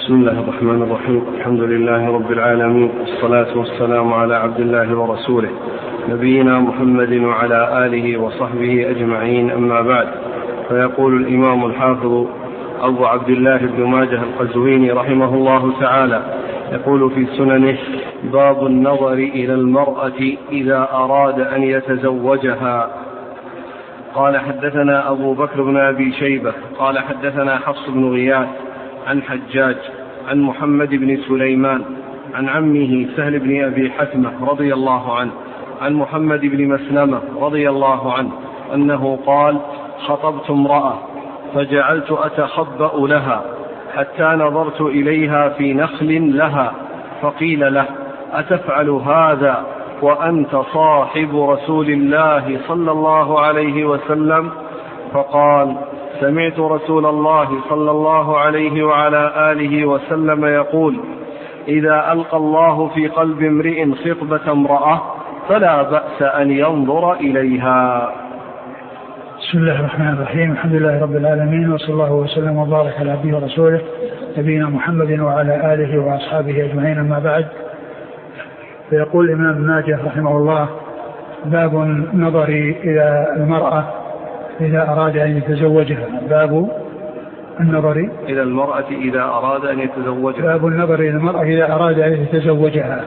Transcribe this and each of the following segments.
بسم الله الرحمن الرحيم. الحمد لله رب العالمين، والصلاة والسلام على عبد الله ورسوله نبينا محمد وعلى آله وصحبه أجمعين، أما بعد. فيقول الإمام الحافظ أبو عبد الله بن ماجه القزويني رحمه الله تعالى، يقول في سننه: باب النظر إلى المرأة إذا أراد أن يتزوجها. قال: حدثنا أبو بكر بن أبي شيبة قال حدثنا حفص بن غياث عن حجاج عن محمد بن سليمان عن عمه سهل بن أبي حتمة رضي الله عنه عن محمد بن مسلمة رضي الله عنه أنه قال: خطبت امرأة فجعلت أتخبأ لها حتى نظرت إليها في نخل لها، فقيل له: أتفعل هذا وأنت صاحب رسول الله صلى الله عليه وسلم؟ فقال: سمعت رسول الله صلى الله عليه وعلى آله وسلم يقول: إذا ألقى الله في قلب امرئ خطبة امرأة فلا بأس أن ينظر إليها. بسم الله الرحمن الرحيم. الحمد لله رب العالمين، وصلى الله وسلم وبارك على عبده ورسوله نبينا محمد وعلى آله وأصحابه أجمعين، أما بعد. فيقول الإمام ابن ماجه رحمه الله: باب النظر إلى المرأة إذا أراد أن يتزوجها. باب النظر إلى المرأة إذا أراد أن يتزوجها. باب النظر إلى المرأة إذا أراد أن يتزوجها.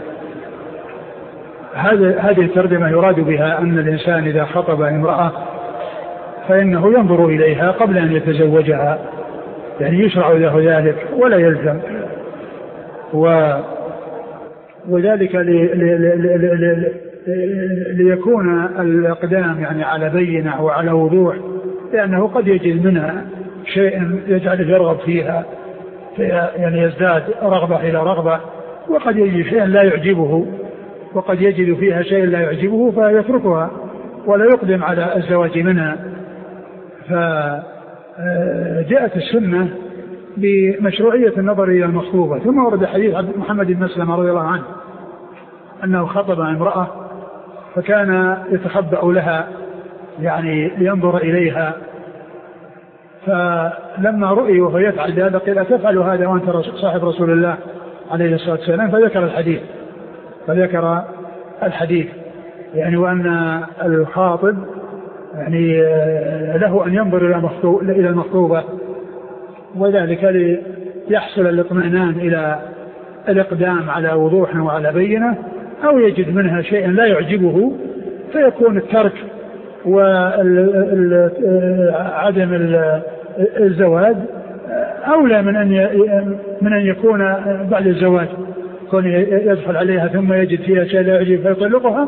هذه الترجمة يراد بها أن الإنسان إذا خطب امرأة فإنه ينظر إليها قبل أن يتزوجها، يعني يشرع له ذلك ولا يلزم، وذلك ليكون الإقدام يعني على بينة وعلى وضوح، لأنه قد يجد منها شيء يجعل يرغب فيها، يعني يزداد رغبة إلى رغبة، وقد يجد شيء لا يعجبه، وقد يجد فيها شيء لا يعجبه فيتركها ولا يقدم على الزواج منها. فجاءت السنة بمشروعية النظر إلى المخطوبة. ثم ورد حديث محمد بن مسلمة رضي الله عنه أنه خطب امرأة فكان يتخبأ لها، يعني لينظر إليها، فلما رؤي وهو يفعل ذلك قيل: أتفعل هذا وأنت صاحب رسول الله عليه الصلاة والسلام؟ فذكر الحديث يعني وأن الخاطب يعني له أن ينظر إلى المخطوبة، وذلك ليحصل الاطمئنان إلى الإقدام على وضوح وعلى بينة، أو يجد منها شيئا لا يعجبه فيكون الترك وعدم الزواج أولى من أن يكون بعد الزواج، كون يدخل عليها ثم يجد فيها شيء لا يعجب فيطلقها.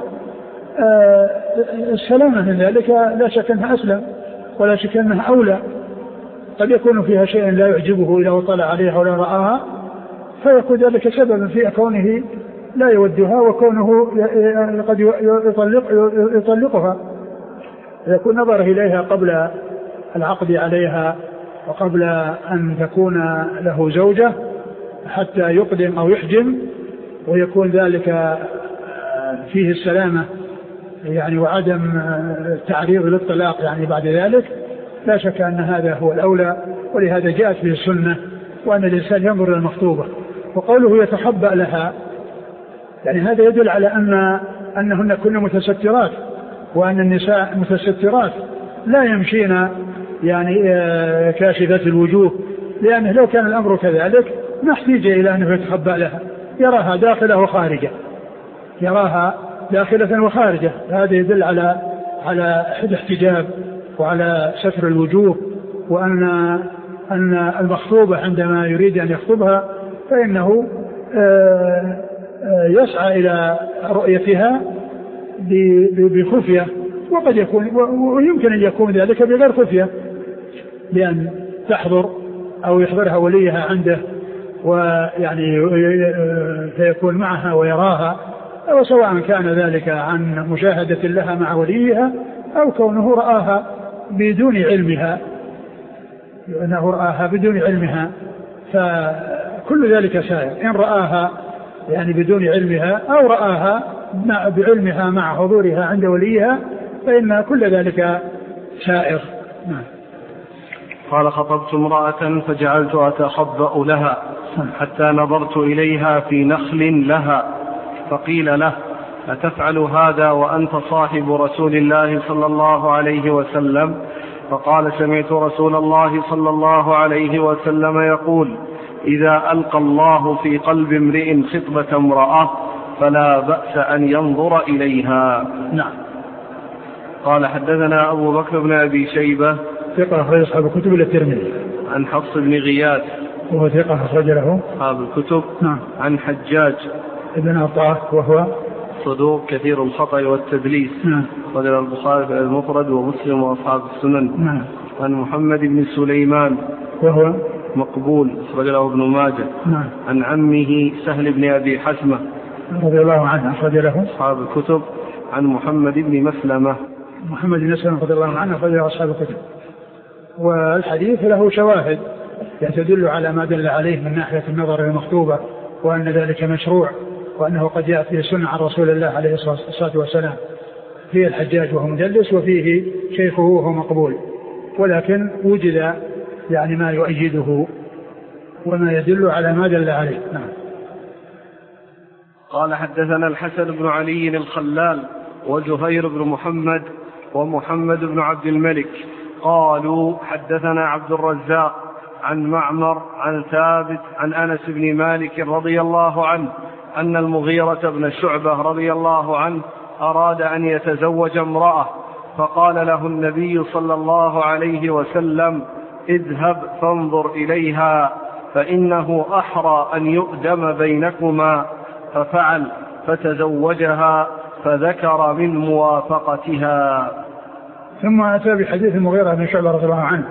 السلامة من ذلك لا شك أنها أسلم ولا شك أنها أولى. قد يكون فيها شيء لا يعجبه إذا طلع عليها ولا رآها، فيكون ذلك سببا في كونه لا يودها وكونه قد يطلقها. يكون نظره إليها قبل العقد عليها وقبل أن تكون له زوجة حتى يقدم أو يحجم، ويكون ذلك فيه السلامة يعني وعدم تعريض للطلاق يعني بعد ذلك. لا شك أن هذا هو الأولى، ولهذا جاءت به السنة وأن الإنسان ينظر إلى المخطوبة. وقوله يتخبأ لها يعني هذا يدل على أنهن كن متسترات، وأن النساء متسترات لا يمشين يعني كاشفات الوجوه، لأنه لو كان الأمر كذلك ما احتاج إلى أنه يتخبأ لها، يراها داخلة وخارجة، يراها داخلة وخارجة. هذا يدل على الاحتجاب وعلى ستر الوجوه، وأن المخطوبة عندما يريد أن يخطبها فإنه يسعى إلى رؤيتها بخفية، وقد يكون ويمكن أن يكون ذلك بغير خفية، بأن تحضر أو يحضرها وليها عنده ويعني فيكون معها ويراها، أو سواء كان ذلك عن مشاهدة لها مع وليها أو كونه رآها بدون علمها، فكل ذلك سائر. إن رآها يعني بدون علمها أو رآها بعلمها مع حضورها عند وليها فإن كل ذلك سائر. قال: خطبت امرأة فجعلت أتخبأ لها حتى نظرت إليها في نخل لها، فقيل له: أتفعل هذا وأنت صاحب رسول الله صلى الله عليه وسلم؟ فقال: سمعت رسول الله صلى الله عليه وسلم يقول: إذا ألقى الله في قلب امرئ خطبة امرأة فلا بأس أن ينظر إليها. نعم. قال: حدثنا أبو بكر بن أبي شيبة ثقة أخرج أصحاب الكتب إلا الترمذي. عن حفص بن غياث وهو ثقة أخرج له أصحاب الكتب. نعم. عن حجاج ابن عطاء وهو صدوق كثير الخطأ والتدليس. نعم. رجل البخاري في المفرد ومسلم وأصحاب السنن. نعم. عن محمد بن سليمان وهو مقبول رجله ابن ماجه. نعم. عن عمه سهل بن أبي حسمة رضي الله عنه أخرج له أصحاب الكتب. عن محمد بن مسلمة رضي الله عنه أخرج له أصحاب الكتب. والحديث له شواهد تدل على ما دل عليه من ناحية النظر المخطوبة، وأن ذلك مشروع، وأنه قد يأتي سنة عن رسول الله عليه الصلاة والسلام. فيه الحجاج وهو مدلس، وفيه شيخه وهو مقبول، ولكن وجد يعني ما يؤيده وما يدل على ما دل عليه. نعم. قال: حدثنا الحسن بن علي الخلال وزهير بن محمد ومحمد بن عبد الملك قالوا: حدثنا عبد الرزاق عن معمر عن ثابت عن أنس بن مالك رضي الله عنه أن المغيرة بن شعبة رضي الله عنه أراد أن يتزوج امرأة، فقال له النبي صلى الله عليه وسلم: اذهب فانظر إليها فإنه أحرى أن يؤدم بينكما. ففعل فتزوجها، فذكر من موافقتها. ثم أتى بحديث المغيرة بن شعبة رضي الله عنه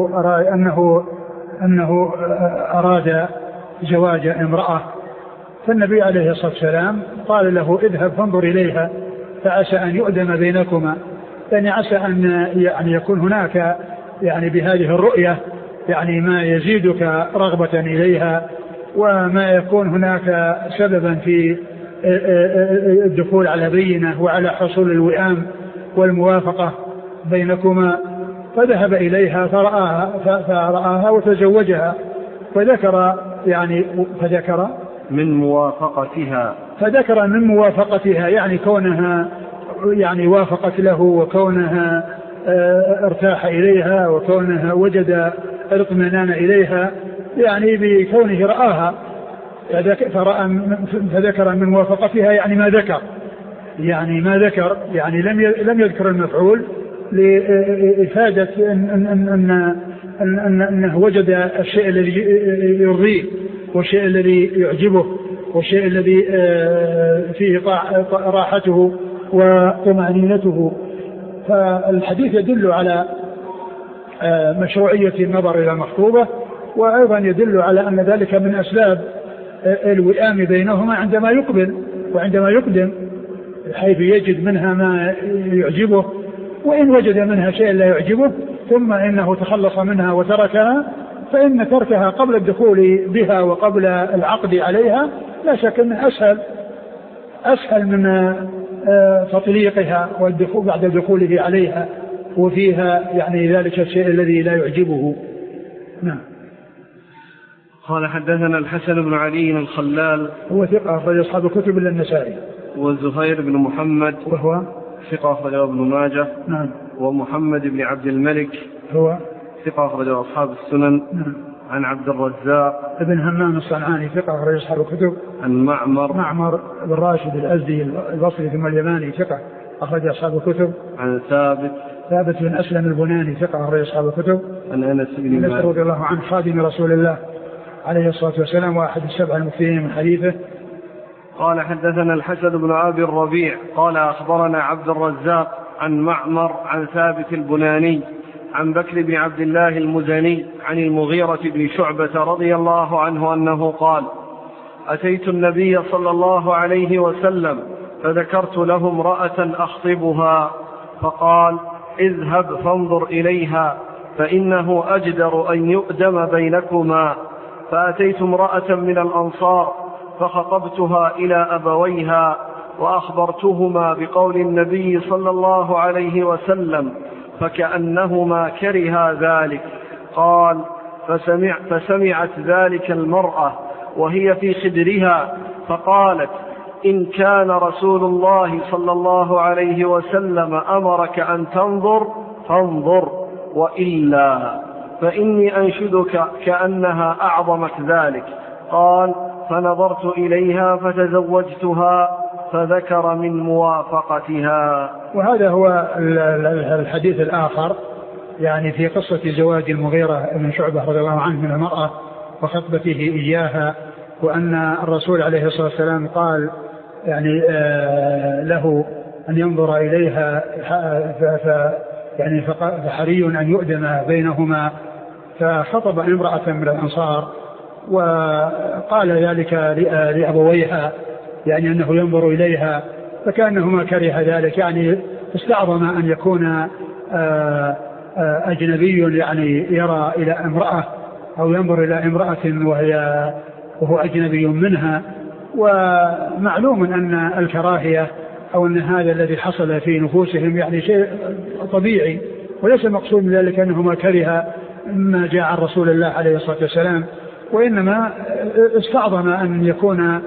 أنه أراد زواج امرأة، فالنبي عليه الصلاة والسلام قال له: اذهب فانظر إليها فعسى أن يؤدم بينكما، يعني عسى أن يعني يكون هناك يعني بهذه الرؤية يعني ما يزيدك رغبة إليها، وما يكون هناك سببا في الدخول على بينة وعلى حصول الوئام والموافقة بينكما. فذهب إليها فرآها وتزوجها، فذكر من موافقتها يعني كونها يعني وافقت له، وكونها ارتاح إليها، وكونها وجد اطمئنان إليها، يعني بكونه رآها فذكر من موافقتها يعني ما ذكر يعني لم يذكر المفعول لإفادة أنه وجد الشيء الذي يرضيه، والشيء الذي يعجبه، والشيء الذي فيه راحته وطمأنينته. فالحديث يدل على مشروعية النظر إلى المخطوبة، وأيضا يدل على أن ذلك من أسباب الوئام بينهما عندما يقبل وعندما يقدم، حيث يجد منها ما يعجبه، وإن وجد منها شيء لا يعجبه ثم إنه تخلص منها وتركها، فإن تركها قبل الدخول بها وقبل العقد عليها لا شك أنه أسهل من تطليقها والدخول بعد دخوله عليها وفيها يعني ذلك الشيء الذي لا يعجبه. نعم. قال: حدثنا الحسن بن علي الخلال هو ثقة أخرج أصحاب الكتب إلا النسائي. وزهير بن محمد وهو ثقة أخرجه ابن ماجه. نعم. ومحمد بن عبد الملك هو ثقة أخرجه أصحاب السنن. نعم. عن عبد الرزاق ابن همام الصنعاني ثقة أخرج أصحاب الكتب. عن معمر بن راشد الأزدي البصري ثم اليماني ثقة أخرج أصحاب الكتب. عن ثابت بن أسلم البناني ثقة أخرج أصحاب الكتب. عن أنس بن مالك رضي الله عنه خادم رسول الله عليه الصلاة والسلام وأحد السبع المكثرين من حديثه. قال: حدثنا الحسن بن أبي الربيع قال: أخبرنا عبد الرزاق عن معمر عن ثابت البناني عن بكر بن عبد الله المزني عن المغيرة بن شعبة رضي الله عنه أنه قال: أتيت النبي صلى الله عليه وسلم فذكرت له امرأة أخطبها، فقال: اذهب فانظر إليها فإنه أجدر أن يؤدم بينكما. فأتيت امرأة من الأنصار فخطبتها إلى أبويها وأخبرتهما بقول النبي صلى الله عليه وسلم، فكأنهما كرها ذلك. قال: فسمعت ذلك المرأة وهي في خدرها فقالت: إن كان رسول الله صلى الله عليه وسلم أمرك أن تنظر فانظر، وإلا فإني أنشدك كأنها أعظمت ذلك. قال: فنظرت إليها فتزوجتها، فذكر من موافقتها. وهذا هو الحديث الآخر، يعني في قصة زواج المغيرة بن شعبة رضي الله عنه من المرأة وخطبته إياها، وأن الرسول عليه الصلاة والسلام قال يعني له أن ينظر إليها، فحري أن يؤدم بينهما، فخطب امرأة من الأنصار وقال ذلك لأبويها، يعني أنه ينظر إليها، فكأنهما كره ذلك، يعني استعظم أن يكون أجنبي يعني يرى إلى امرأة أو ينظر إلى امرأة وهو أجنبي منها. ومعلوم أن الكراهية أو أن هذا الذي حصل في نفوسهم يعني شيء طبيعي، وليس مقصود من ذلك أنهما كره ما جاء عن رسول الله عليه الصلاة والسلام، وإنما استعظم أن يكون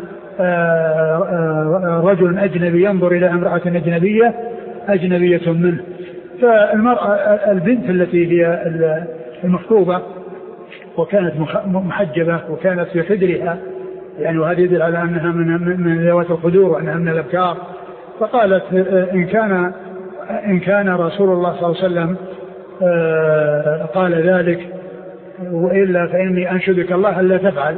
رجل أجنبي ينظر إلى امرأة أجنبية منه. فالمرأة البنت التي هي المخطوبة وكانت محجبة وكانت في خدرها، يعني وهذا يدل على أنها من ذوات الخدور وأنها من الأبكار، فقالت: إن كان رسول الله صلى الله عليه وسلم قال ذلك، وإلا فإني أنشدك الله ألا تفعل.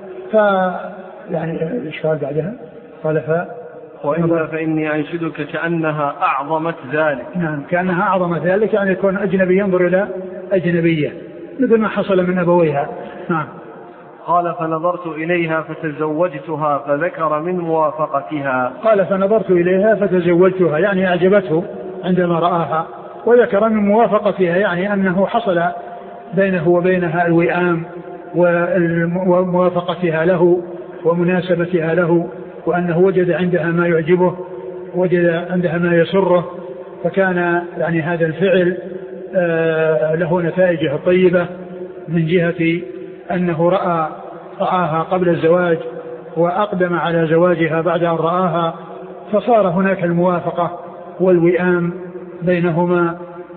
يعني إيش قال بعدها؟ قال وإلا فإني أنشدك كأنها أعظمت ذلك. نعم، كأنها أعظمت ذلك، يعني يكون أجنبي ينظر إلى أجنبية مثل ما حصل من أبويها. نعم. قال: فنظرت إليها فتزوجتها، فذكر من موافقتها. قال: فنظرت إليها فتزوجتها، يعني أعجبته عندما رآها، وذكر من موافقتها، يعني أنه حصل بينه وبينها الوئام وموافقتها له ومناسبتها له، وأنه وجد عندها ما يعجبه، وجد عندها ما يسره، فكان يعني هذا الفعل له نتائجه الطيبة من جهة أنه رآها قبل الزواج وأقدم على زواجها بعد أن رآها، فصار هناك الموافقة والوئام بينهما.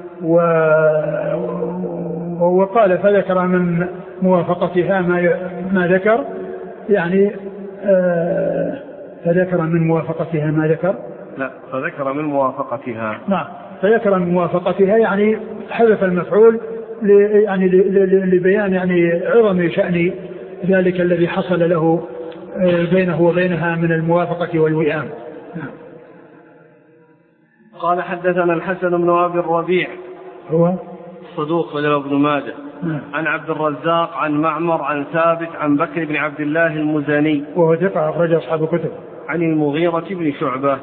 وقال: فذكر من موافقتها ما ذكر، يعني فذكر من موافقتها ما ذكر. لا، فذكر من موافقتها. نعم، فذكر من موافقتها، يعني حذف المفعول يعني لبيان يعني عظم شأن ذلك الذي حصل له بينه وبينها من الموافقة والوئام. نعم. قال: حدثنا الحسن بن أبي الربيع هو صدوق وله ابن ماجه. عن عبد الرزاق عن معمر عن ثابت عن بكر بن عبد الله المزني وهو ثقة أخرج أصحاب الكتب. عن المغيرة بن شعبة.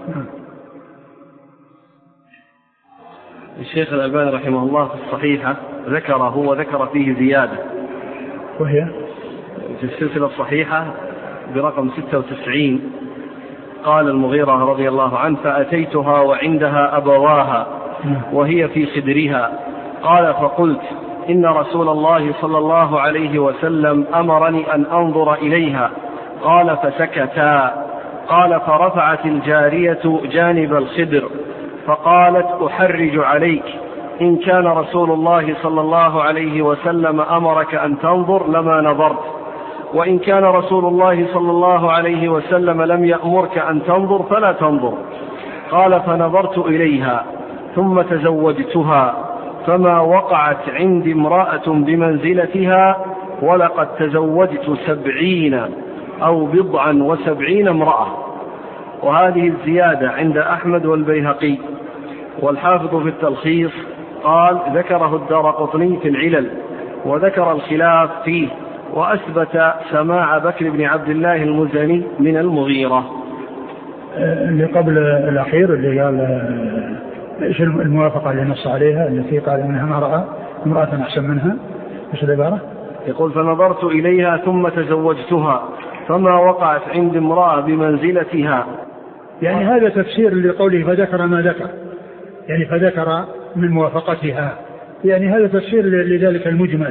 الشيخ الألباني رحمه الله في الصحيحة وذكر فيه زيادة، وهي في السلسلة الصحيحة برقم 96. قال المغيرة رضي الله عنه: فأتيتها وعندها أبواها وهي في خدرها. قال: فقلت: إن رسول الله صلى الله عليه وسلم أمرني أن أنظر إليها. قال: فسكتا. قال: فرفعت الجارية جانب الخدر فقالت: أحرج عليك، إن كان رسول الله صلى الله عليه وسلم أمرك أن تنظر لما نظرت، وإن كان رسول الله صلى الله عليه وسلم لم يأمرك أن تنظر فلا تنظر. قال: فنظرت إليها ثم تزوجتها، فما وقعت عندي امرأة بمنزلتها، ولقد تزوجت 70 أو 79 امرأة. وهذه الزيادة عند أحمد والبيهقي، والحافظ في التلخيص قال: ذكره الدارقطني في العلل، وذكر الخلاف فيه، وأثبت سماع بكر بن عبد الله المزني من المغيرة. اللي قبل الأخير اللي قال إيش الموافقة اللي نص عليها، التي قال إنها ما رأى امرأة أحسن منها، إيش العبارة؟ يقول: فنظرت إليها ثم تزوجتها، فما وقعت عند امرأة بمنزلتها. يعني هذا تفسير لقوله فذكر ما ذكر، يعني فذكر من موافقتها، يعني هذا تفسير لذلك المجمل،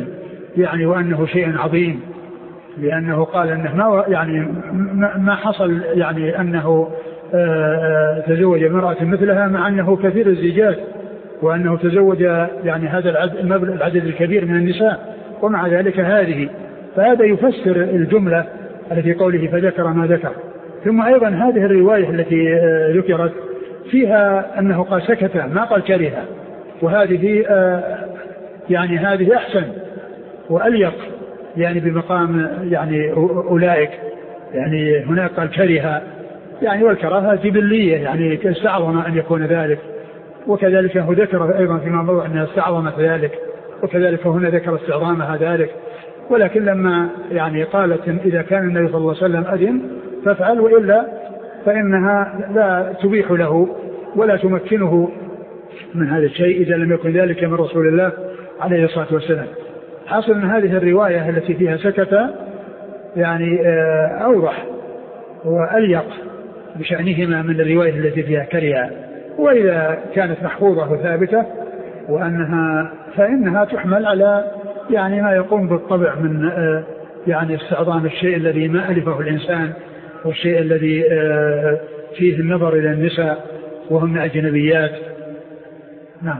يعني وأنه شيء عظيم، لأنه قال أنه ما حصل يعني أنه تزوج امرأة مثلها مع أنه كثير الزيجات، وأنه تزوج يعني هذا العدد الكبير من النساء، ومع ذلك هذه، فهذا يفسر الجملة التي قوله فذكر ما ذكر. ثم أيضا هذه الرواية التي ذكرت فيها أنه قال سكت ما قال كره، وهذه يعني هذه أحسن وأليق يعني بمقام يعني أولئك. يعني هناك قال كره يعني والكراهة جبلية يعني استعظم أن يكون ذلك، وكذلك هو ذكر أيضا فيما موضع أنها استعظمت ذلك، وكذلك هنا ذكر استعظامها ذلك. ولكن لما يعني قالت إذا كان النبي صلى الله عليه وسلم أذن فافعل، وإلا فإنها لا تبيح له ولا تمكنه من هذا الشيء إذا لم يكن ذلك من رسول الله عليه الصلاة والسلام. حاصل أن هذه الرواية التي فيها سكت يعني أوضح وأليق بشأنهما من الرواية التي فيها كره. وإذا كانت محفوظة وثابتة وأنها فإنها تحمل على يعني ما يقوم بالطبع من يعني استعظام الشيء الذي ما ألفه الإنسان، والشيء الذي فيه النظر إلى النساء وهم أجنبيات. نعم.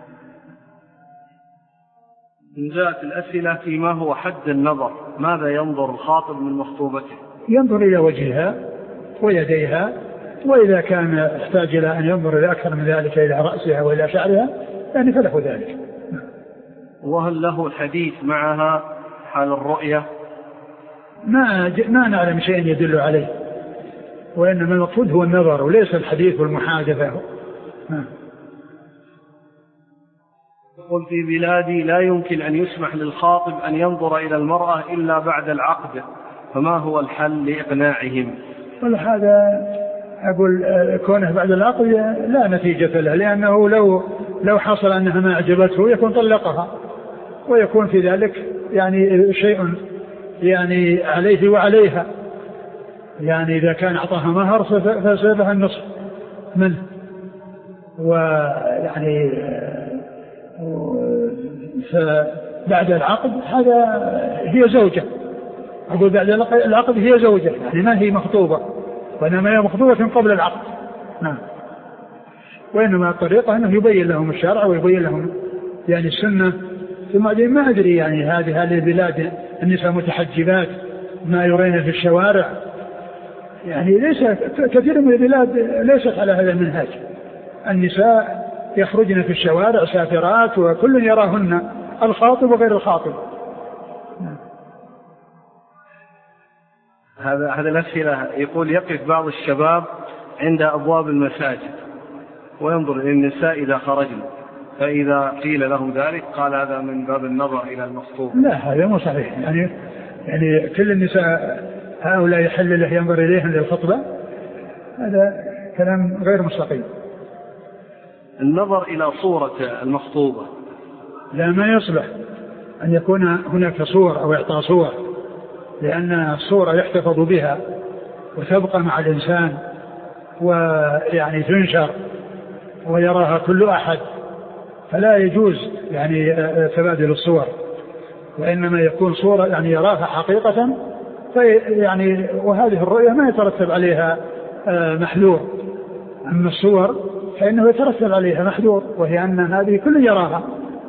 إن جاءت الأسئلة فيما هو حد النظر، ماذا ينظر الخاطب من مخطوبته؟ ينظر إلى وجهها ويديها، وإذا كان احتاج إلى أن ينظر إلى أكثر من ذلك إلى رأسها وإلى شعرها يعني فله ذلك. وهل له الحديث معها حال الرؤية؟ ما نعلم شيء يدل عليه، وإنما المقصود هو النظر وليس الحديث والمحادثة. يقول في بلادي لا يمكن أن يسمح للخاطب أن ينظر إلى المرأة إلا بعد العقد، فما هو الحل لإقناعهم؟ هذا أقول كونه بعد العقد لا نتيجة له، لأنه لو حصل أنها ما أعجبته يكون طلقها، ويكون في ذلك يعني شيء يعني عليه وعليها. يعني إذا كان أعطاها مهر فسيبها النصف منه، ويعني فبعد العقد هذا هي زوجة. أقول بعد العقد هي زوجة يعني ما هي مخطوبة، وإنما هي مخطوبة قبل العقد. نعم. وإنما الطريقة أنه يبين لهم الشرع ويبين لهم يعني السنة. ثم ما أدري يعني هذه البلاد النساء متحجبات ما يرين في الشوارع، يعني ليس كثير من البلاد ليست على هذا المنهج. النساء يخرجن في الشوارع سافرات وكل يراهن، الخاطب وغير الخاطب. هذا الأسئلة يقول يقف بعض الشباب عند أبواب المساجد وينظر إلى النساء إذا خرجن، فإذا قيل له ذلك قال هذا من باب النظر إلى المخطوب. لا هذا مو صحيح. يعني كل النساء هؤلاء يحل له ينظر إليهن للخطبة، هذا كلام غير مستقيم. النظر إلى صورة المخطوبة لا ما يصلح أن يكون هناك صور أو إعطاء صور، لأن الصورة يحتفظ بها وتبقى مع الإنسان ويعني تنشر ويراها كل أحد، فلا يجوز يعني تبادل الصور، وإنما يكون صورة يعني يراها حقيقة يعني وهذه الرؤية ما يترتب عليها محذور. أما الصور فإنه يترتب عليها محذور، وهي أن هذه كل يراها،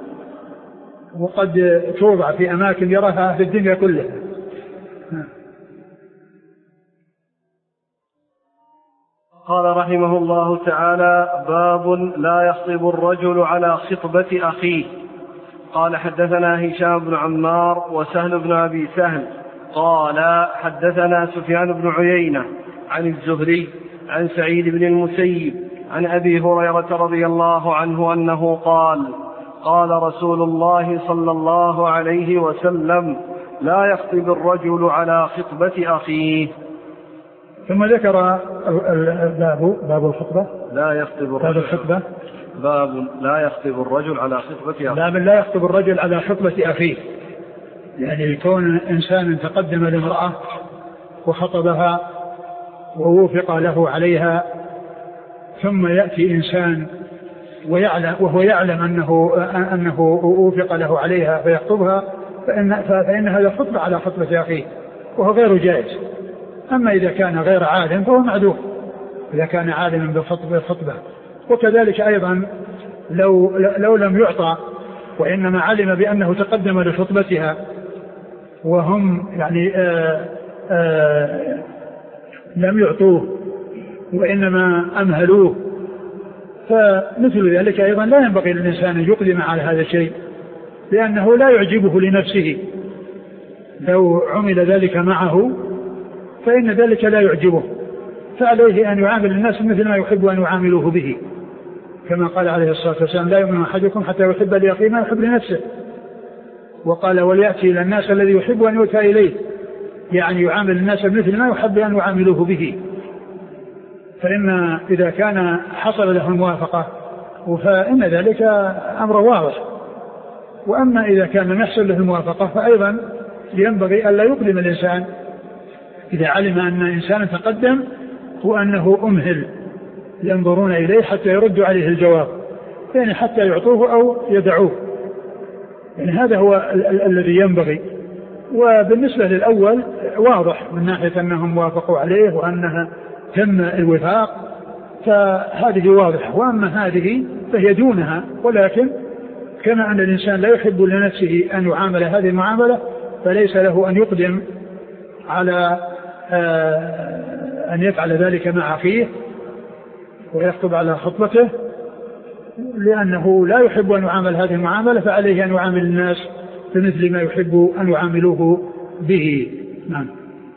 وقد توضع في أماكن يراها في الدنيا كلها. قال رحمه الله تعالى: باب لا يخطب الرجل على خطبة أخيه. قال حدثنا هشام بن عمار وسهل بن أبي سهل قال حدثنا سفيان بن عيينة عن الزهري عن سعيد بن المسيب عن أبي هريرة رضي الله عنه أنه قال: قال رسول الله صلى الله عليه وسلم: لا يخطب الرجل على خطبة أخيه. ثم ذكر باب الخطبة لا يخطب الرجل على خطبة أخيه. باب لا يخطب الرجل على خطبة أخيه، يعني يكون إنسان تقدم لامرأة وخطبها ووفق له عليها، ثم يأتي إنسان وهو يعلم أنه وفق له عليها فيخطبها، فإن هذا خطبة على خطبة أخيه وهو غير جائز. أما إذا كان غير عالم فهو معذور إذا كان عالما بالخطبة. وكذلك أيضا لو لم يعطى وإنما علم بأنه تقدم لخطبتها وهم يعني لم يعطوه وإنما أمهلوه، فمثل ذلك أيضا لا ينبغي للإنسان أن يقدم على هذا الشيء لأنه لا يعجبه لنفسه. لو عمل ذلك معه فإن ذلك لا يعجبه، فعليه أن يعامل الناس مثل ما يحب أن يعاملوه به، كما قال عليه الصلاة والسلام: لا يؤمن أحدكم حتى يحب لأخيه ما يحب لنفسه. وقال: وليأتي إلى الناس الذي يحب أن يؤتى إليه، يعني يعامل الناس مثل ما يحب أن يعاملوه به. فإن إذا كان حصل له الموافقة فإن ذلك أمر واضح. وأما إذا كان لم يحصل له الموافقة فأيضا ينبغي ألا يقدم الإنسان إذا علم أن إنسانا تقدم وأنه أمهل ينظرون إليه حتى يردوا عليه الجواب، يعني حتى يعطوه أو يدعوه. يعني هذا هو الذي ينبغي. وبالنسبة للأول واضح من ناحية أنهم وافقوا عليه وأنها تم الوفاق، فهذه واضحة. وأما هذه فهي دونها، ولكن كما أن الإنسان لا يحب لنفسه أن يعامل هذه المعاملة فليس له أن يقدم على أن يفعل ذلك مع أخيه ويخطب على خطبته، لأنه لا يحب أن يعامل هذه المعاملة، فعليه أن يعامل الناس بمثل ما يحب أن يعاملوه به. نعم.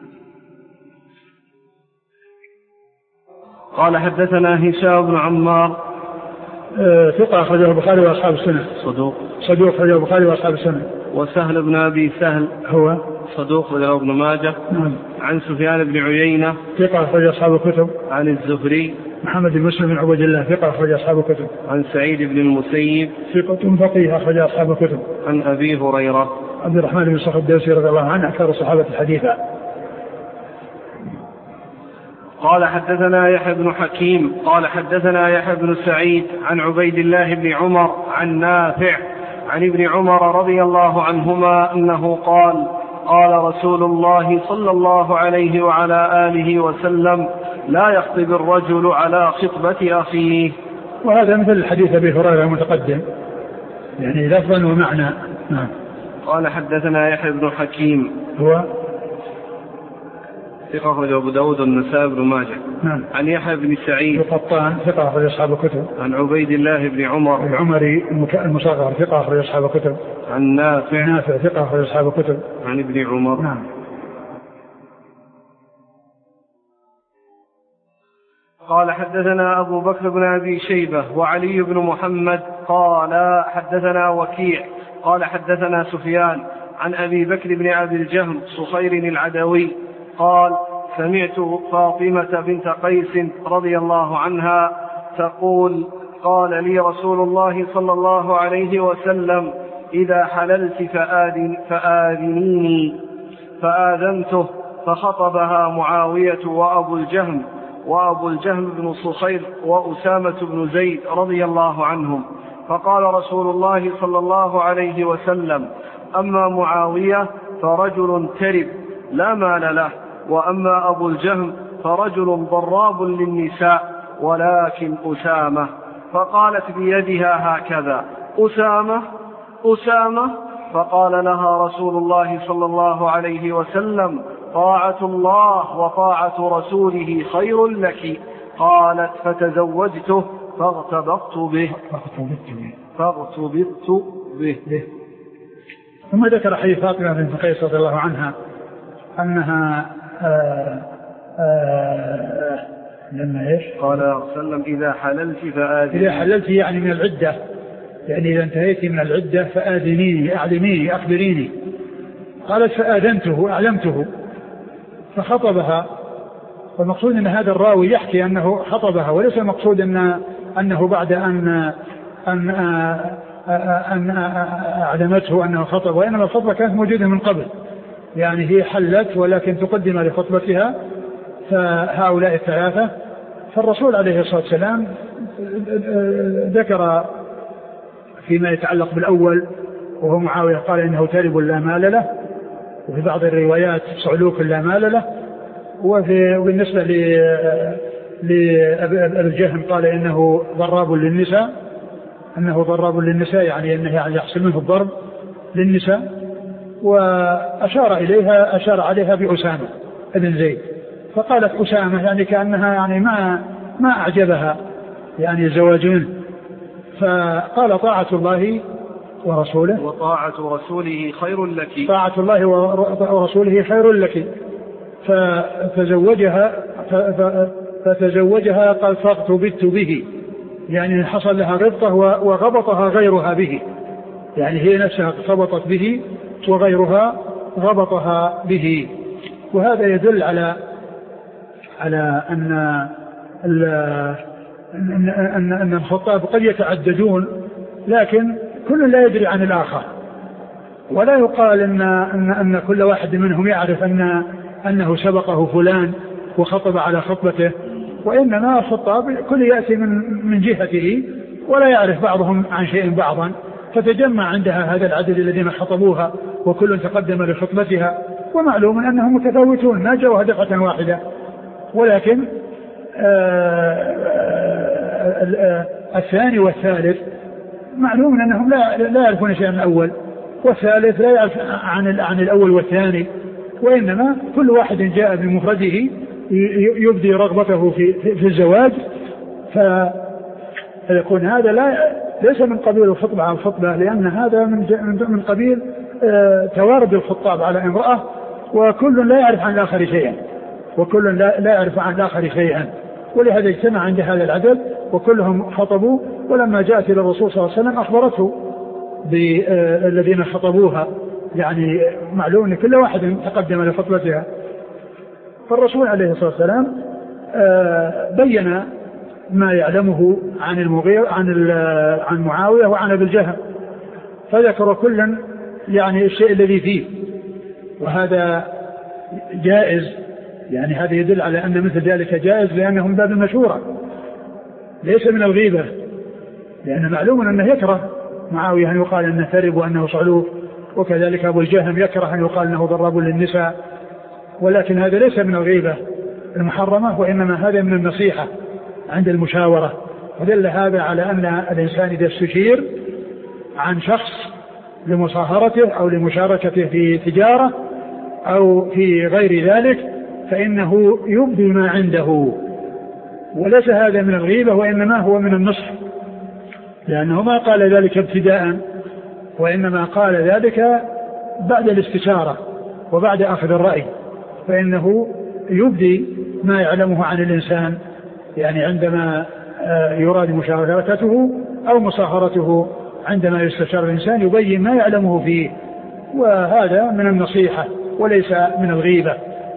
قال: حدثنا هشام بن عمار ثقة أخرجه البخاري وأصحاب السنة. صدوق أخرجه البخاري وأصحاب السنة. وسهل بن أبي سهل هو صدوق أخرجه ابن ماجه. نعم. عن سفيان بن عيينة ثقة أخرج أصحاب الكتب. عن الزهري محمد بن مسلم بن عبد الله ثقة أخرج أصحاب الكتب. عن سعيد بن المسيب ثقة فقيه أخرج أصحاب الكتب. عن أبي هريرة عبد الرحمن بن صخر الدوسي رضي الله عنه أكثر الصحابة حديثا. قال: حدثنا يحيى بن حكيم قال: حدثنا يحيى بن سعيد عن عبيد الله بن عمر عن نافع عن ابن عمر رضي الله عنهما أنه قال: قال رسول الله صلى الله عليه وعلى آله وسلم: لا يخطب الرجل على خطبة أخيه. وهذا مثل الحديث أبي هريرة المتقدم، يعني لفظا ومعنى. نعم. قال: حدثنا يحيى بن حكيم هو ثقة أخرجه أبو داود والنسائي بن ماجه. نعم. عن يحيى بن سعيد القطان ثقة أخرج أصحاب الكتب. عن عبيد الله بن عمر العمري المصغر ثقة أخرج أصحاب الكتب. عن نافع ثقة أخرج أصحاب الكتب. عن ابن عمر. نعم. قال: حدثنا أبو بكر بن أبي شيبة وعلي بن محمد قال: حدثنا وكيع قال: حدثنا سفيان عن أبي بكر بن أبي الجهم صخير العدوي قال: سمعت فاطمة بنت قيس رضي الله عنها تقول: قال لي رسول الله صلى الله عليه وسلم: إذا حللت فآذنيني. فآذنته فخطبها معاوية وأبو الجهم بن صخير وأسامة بن زيد رضي الله عنهم. فقال رسول الله صلى الله عليه وسلم: أما معاوية فرجل ترب لا مال له، وأما أبو الجهم فرجل ضراب للنساء، ولكن أسامة. فقالت بيدها هكذا: أسامة. فقال لها رسول الله صلى الله عليه وسلم: طاعة الله وطاعة رسوله خير لك. قالت: فتزوجته فاغتبطت به. ثم ذكر حديث فاطمة بنت قيس رضي الله عنها أنها لما إيش؟ قال صلى الله عليه وسلم: إذا حللت يعني من العدة، يعني إذا انتهيت من العدة فآذنيني، أعلميني، أخبريني. قالت: فآذنته وأعلمته فخطبها. والمقصود أن هذا الراوي يحكي أنه خطبها، وليس المقصود أنه بعد أن أعلمته أنه خطب، وإنما الخطبة كانت موجودة من قبل، يعني هي حلت ولكن تقدم لخطبتها فهؤلاء الثلاثة. فالرسول عليه الصلاة والسلام ذكر فيما يتعلق بالأول وهو معاوية قال إنه ترب لا مال له، وفي بعض الروايات صعلوك لا مال له. وبالنسبة لأبي الجهم قال إنه ضراب للنساء، يعني أنه يحصل منه الضرب للنساء. وأشار عليها بأسامة ابن زيد، فقالت أسامة يعني كأنها يعني ما أعجبها يعني الزواج منه، فقال طاعة الله ورسوله وطاعة رسوله خير لك، طاعة الله ورسوله خير لك. فتزوجها قال فاغتبت به، يعني حصل لها غبطة وغبطها غيرها به، يعني هي نفسها غبطت به وغيرها غبطها به. وهذا يدل على أن الخطاب قد يتعددون، لكن كل لا يدري عن الآخر، ولا يقال أن كل واحد منهم يعرف أنه سبقه فلان وخطب على خطبته، وإنما الخطاب كل يأتي من جهته، ولا يعرف بعضهم عن شيء بعضا، فتجمع عندها هذا العدد الذين خطبوها وكل تقدم لخطبتها. ومعلوم أنهم متفاوتون ما جاءوا دفعة واحدة، ولكن الثاني والثالث معلوم أنهم لا يعرفون شيئا عن الأول، والثالث لا يعرف عن الأول والثاني، وإنما كل واحد جاء بمفرده يبدي رغبته في الزواج، فيكون هذا ليس من قبيل الخطبة على الخطبة، لأن هذا من قبيل توارد الخطاب على امرأة، وكل لا يعرف عن الآخر شيئا، ولهذا اجتمع عند هذا العدد وكلهم خطبوا. ولما جاءت إلى الرسول صلى الله عليه وسلم أخبرته بالذين خطبوها، يعني معلوم أن كل واحد تقدم لخطبتها. فالرسول عليه الصلاة والسلام بين ما يعلمه عن المغيرة عن معاوية وعن أبي الجهم، فذكر كلا يعني الشيء الذي فيه، وهذا جائز، يعني هذا يدل على أن مثل ذلك جائز، لأنه من باب المشورة ليس من الغيبة، لأن معلوم أنه يكره معاوية أن يقال أنه ثرب وأنه صعلوك، وكذلك أبو الجهم يكره أن يقال أنه ضراب للنساء، ولكن هذا ليس من الغيبة المحرمة، وإنما هذا من النصيحة عند المشاورة. ودل هذا على أن الإنسان إذا استشير عن شخص لمصاهرته أو لمشاركته في تجارة أو في غير ذلك فإنه يبدي ما عنده، وليس هذا من الغيبة، وإنما هو من النصح، لأنه ما قال ذلك ابتداء، وإنما قال ذلك بعد الاستشارة وبعد أخذ الرأي، فإنه يبدي ما يعلمه عن الإنسان، يعني عندما يراد مشاركته أو مصاهرته، عندما يستشار الإنسان يبين ما يعلمه فيه، وهذا من النصيحة وليس من الغيبة.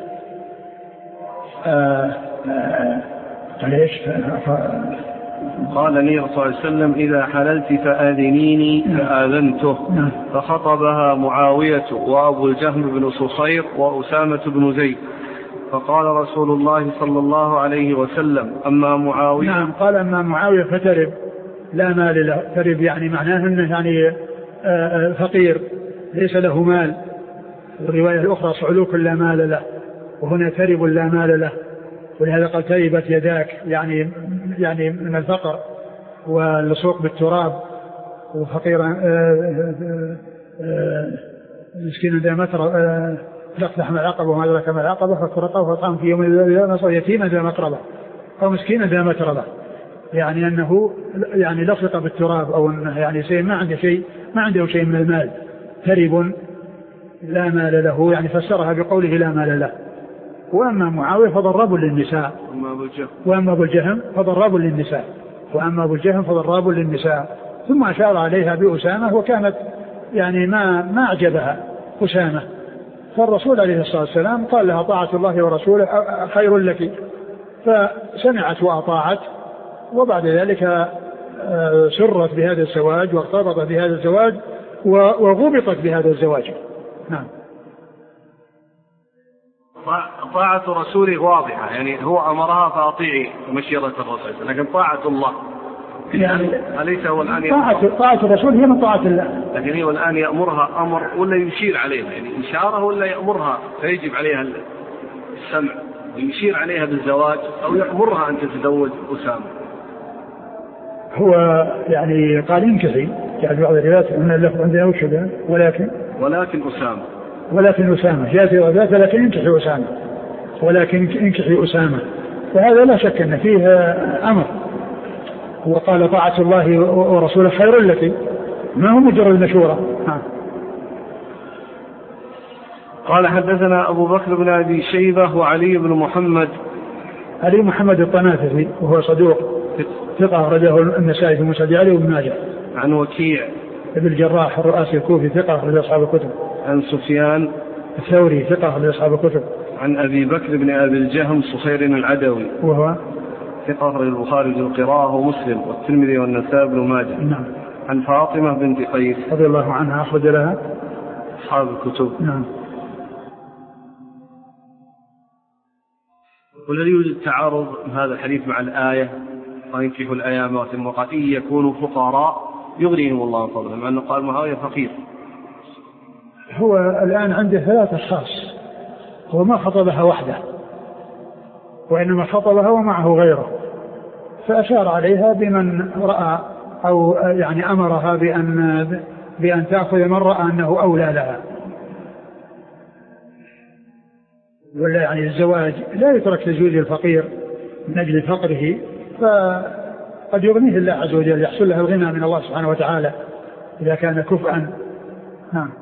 قال لي صلى الله عليه وسلم إذا حللت فآذنيني فآذنته. فخطبها معاوية وأبو الجهم بن صخير وأسامة بن زيد، فقال رسول الله صلى الله عليه وسلم أما معاوية. نعم، قال أما معاوية فترب لا مال له. ترب يعني معناه أنه يعني فقير ليس له مال. الرواية الأخرى صعلوك لا مال له، وهنا ترب لا مال له، ولهذا قال تربت يداك، يعني من الفقر واللصوق بالتراب، وفقيرا مسكين ذا متربة لقح مع العقبة وما أدرك ما العقبة فكرقه فطعم في يوم نصر يتيما ذا مقربة أو مسكين ذا متربة، يعني أنه يعني لصق بالتراب، أو أنه يعني شيء ما عنده شيء من المال. ترب لا مال له، يعني فسرها بقوله لا مال له. وأما معاوية فضراب للنساء، وأما أبو الجهم فضراب للنساء. ثم أشار عليها بأسامة، وكانت يعني ما أعجبها أسامة، فالرسول عليه الصلاة والسلام قال لها طاعة الله ورسوله خير لك، فسمعت وأطاعت، وبعد ذلك سرت بهذا الزواج واغتبطت بهذا الزواج وغبطت بهذا الزواج. نعم. طاعة رسوله واضحة، يعني هو أمرها فأطيعي مشيرة الرسول، لكن طاعة الله يعني أليس هو الآن طاعة الرسول هي من طاعة الله، لكن هو الآن يأمرها أمر ولا يشير عليها، يعني إشارة ولا يأمرها فيجب عليها السمع ويشير عليها بالزواج، أو يأمرها أن تتزوج أسامة؟ هو يعني قال انكحي، يعني بعض الروايات أن اللفظ عندنا وشبه ولكن أسامة جاءت وذات، لكن انكحي أسامة، ولكن انكحي أسامة، وهذا لا شك أن فيه أمر. وقال طاعة الله ورسوله خير لك، ما هو مجرد مشورة. قال حدثنا أبو بكر بن أبي شيبة وعلي بن محمد. علي محمد الطنافسي وهو صدوق ثقة أخرجه النسائي في مسند علي وابن ماجه. عن وكيع ابن الجراح الرؤاسي الكوفي ثقة أخرج أصحاب الكتب. عن سفيان الثوري ثقة أخرج أصحاب الكتب. عن أبي بكر بن أبي الجهم صخير العدوي وهو ثقة أخرج البخاري القراءة ومسلم والترمذي والنسائي بن ماجه. نعم. عن فاطمة بنت قيس رضي الله عنها أخرج لها أصحاب الكتب. نعم. ولا يوجد تعارض هذا الحديث مع الآية وينكحوا الأيام وقد إن يكونوا فقراء يغنيهم الله من فضله، مع أنه قال معاوية فقير. هو الآن عنده 3 أشخاص، هو ما خطبها وحده وإنما خطبها ومعه غيره، فأشار عليها بمن رأى أو يعني أمرها بأن تأخذ من رأى أنه أولى لها. ولا يعني الزواج لا يترك تزويج الفقير من أجل فقره، فقد يغنيه الله عز وجل، يحصل له الغنى من الله سبحانه وتعالى إذا كان كفءا. نعم.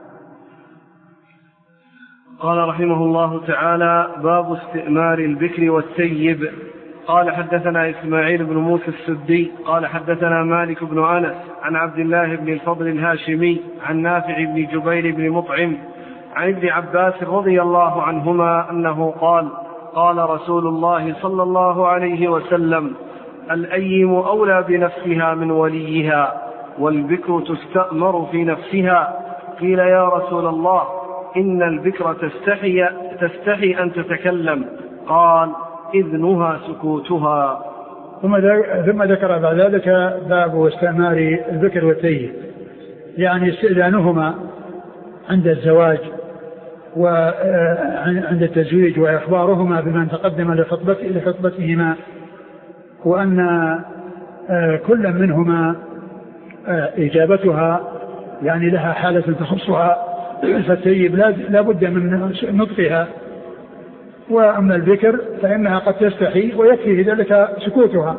قال رحمه الله تعالى: باب استئمار البكر والثيب. قال حدثنا إسماعيل بن موسى السدي قال حدثنا مالك بن أنس عن عبد الله بن الفضل الهاشمي عن نافع بن جبير بن مطعم عن ابن عباس رضي الله عنهما أنه قال: قال رسول الله صلى الله عليه وسلم: الأيم أولى بنفسها من وليها، والبكر تستأمر في نفسها. قيل: يا رسول الله، إن البكر تستحي أن تتكلم. قال: إذنها سكوتها. ثم ذكر بعد ذلك باب استئمار البكر والثيب، يعني استئذانهما عند الزواج وعند التزويج، وإخبارهما بمن تقدم لخطبتهما، وأن كل منهما إجابتها يعني لها حالة تخصها، فالثيب لا بد من نطقها، وأما البكر فإنها قد تستحي ويكفي ذلك سكوتها،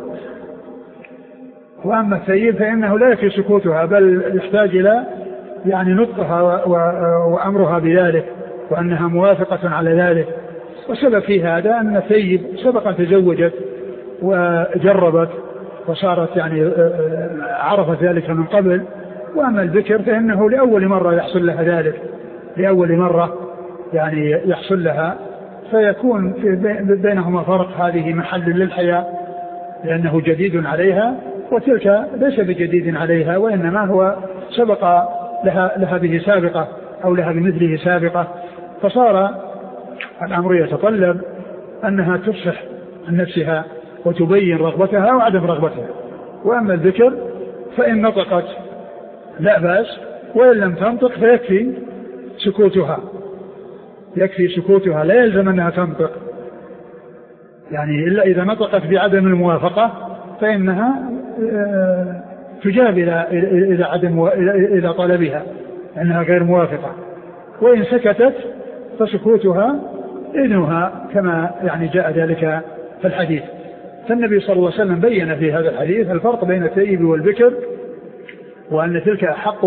وأما الثيب فإنه لا يكفي سكوتها بل يحتاج إلى يعني نطقها وأمرها بذلك، وأنها موافقة على ذلك. وسبب في هذا أن الثيب سبق تزوجت وجربت وصارت يعني عرفت ذلك من قبل، وأما البكر فإنه لأول مرة يحصل لها ذلك، لأول مرة يعني يحصل لها، فيكون بينهما فرق. هذه محل للحياة لأنه جديد عليها، وتلك ليس بجديد عليها، وإنما هو سبق لها به سابقة أو لها بمثله سابقة، فصار الأمر يتطلب أنها تفصح عن نفسها وتبين رغبتها وعدم رغبتها. وأما الذكر فإن نطقت لا بأس، وإن لم تنطق فيكفي سكوتها، يكفي سكوتها، لا يلزم أنها تنطق، يعني إلا إذا نطقت بعدم الموافقة فإنها تجاب إلى طلبها أنها غير موافقة، وإن سكتت فسكوتها إذنها كما يعني جاء ذلك في الحديث. فالنبي صلى الله عليه وسلم بين في هذا الحديث الفرق بين الثيب والبكر، وأن تلك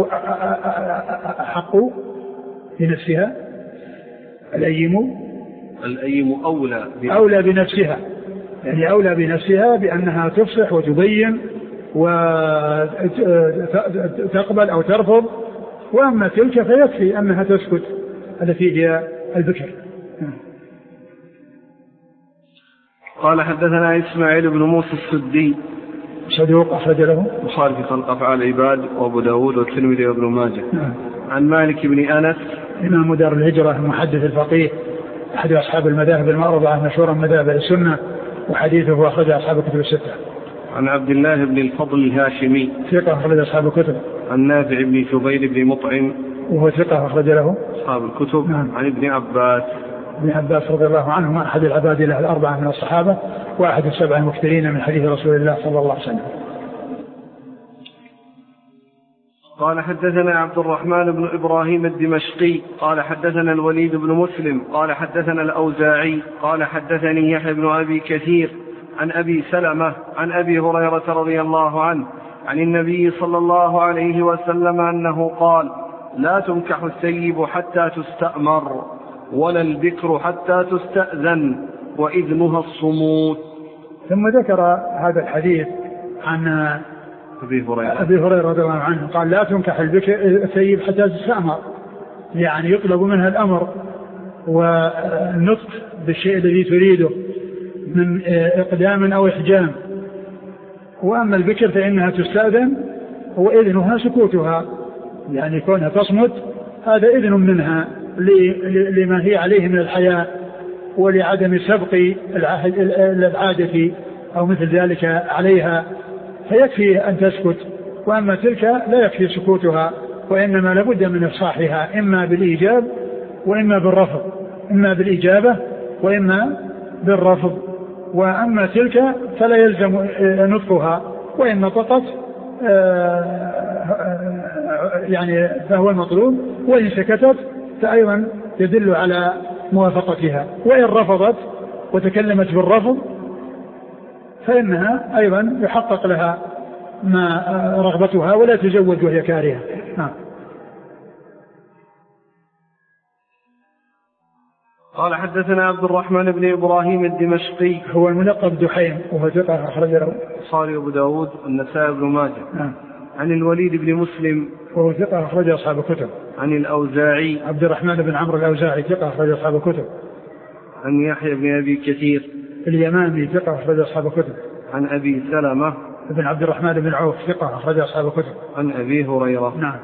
أحق بنفسها، الأيم أولى بنفسها، يعني أولى بنفسها بأنها تفصح وتبين وتقبل أو ترفض، وأما تلك فيكفي أنها تسكت التي هي البكر. قال حدثنا إسماعيل بن موسى السدي صدوق أخرج له البخاري في خلق أفعال العباد وأبو داود والترمذي وابن ماجه. عن مالك بن أنس إمام دار الهجرة المحدث الفقيه أحد أصحاب المذاهب المأربعة مشهورا مذاهب السنة، وحديثه أخرج أصحاب الكتب الستة. عن عبد الله بن الفضل الهاشمي ثقة أخرج أصحاب الكتب. عن نافع بن جبير بن مطعم وهو ثقة أخرج له أصحاب الكتب. نعم. عن ابن عباس رضي الله عنهما أحد العباد له الأربعة من الصحابة وأحد السبع المكثرين من حديث رسول الله صلى الله عليه وسلم. قال حدثنا عبد الرحمن بن إبراهيم الدمشقي قال حدثنا الوليد بن مسلم قال حدثنا الأوزاعي قال حدثني يحيى بن أبي كثير عن أبي سلمة عن أبي هريرة رضي الله عنه عن النبي صلى الله عليه وسلم أنه قال لا تنكح الثيب حتى تستأمر ولا البكر حتى تستأذن وإذنها الصموت. ثم ذكر هذا الحديث عن أبي هريرة رضي الله عنه قال لا تنكح الثيب حتى تستأمر، يعني يطلب منها الأمر والنطق بالشيء الذي تريده من إقدام أو إحجام. وأما البكر فإنها تستأذن وإذنها سكوتها، يعني كونها تصمت هذا إذن منها لما هي عليه من الحياء ولعدم سبق العادة أو مثل ذلك عليها، فيكفي أن تسكت. وأما تلك لا يكفي سكوتها، وإنما لابد من إفصاحها إما بالإيجاب وإما بالرفض، إما بالإجابة وإما بالرفض. وأما تلك فلا يلزم نطقها، وإن نطقت يعني فهو المطلوب، وإن سكتت فأيضا يدل على موافقتها، وإن رفضت وتكلمت بالرفض فإنها أيضا يحقق لها ما رغبتها ولا تزوج وهي كارهة. قال حدثنا عبد الرحمن بن إبراهيم الدمشقي هو الملقب دحيم وهو ثقة أخرج له البخاري وأبو داود والنسائي بن ماجه. عن الوليد بن مسلم وهو ثقة أخرج أصحاب الكتب. عن الأوزاعي عبد الرحمن بن عمرو الأوزاعي ثقة أخرج أصحاب الكتب. عن يحيى بن أبي كثير اليمامي ثقة أخرج أصحاب الكتب. عن أبي سلمة بن عبد الرحمن بن عوف ثقة أخرج أصحاب الكتب. عن أبي هريرة. نعم.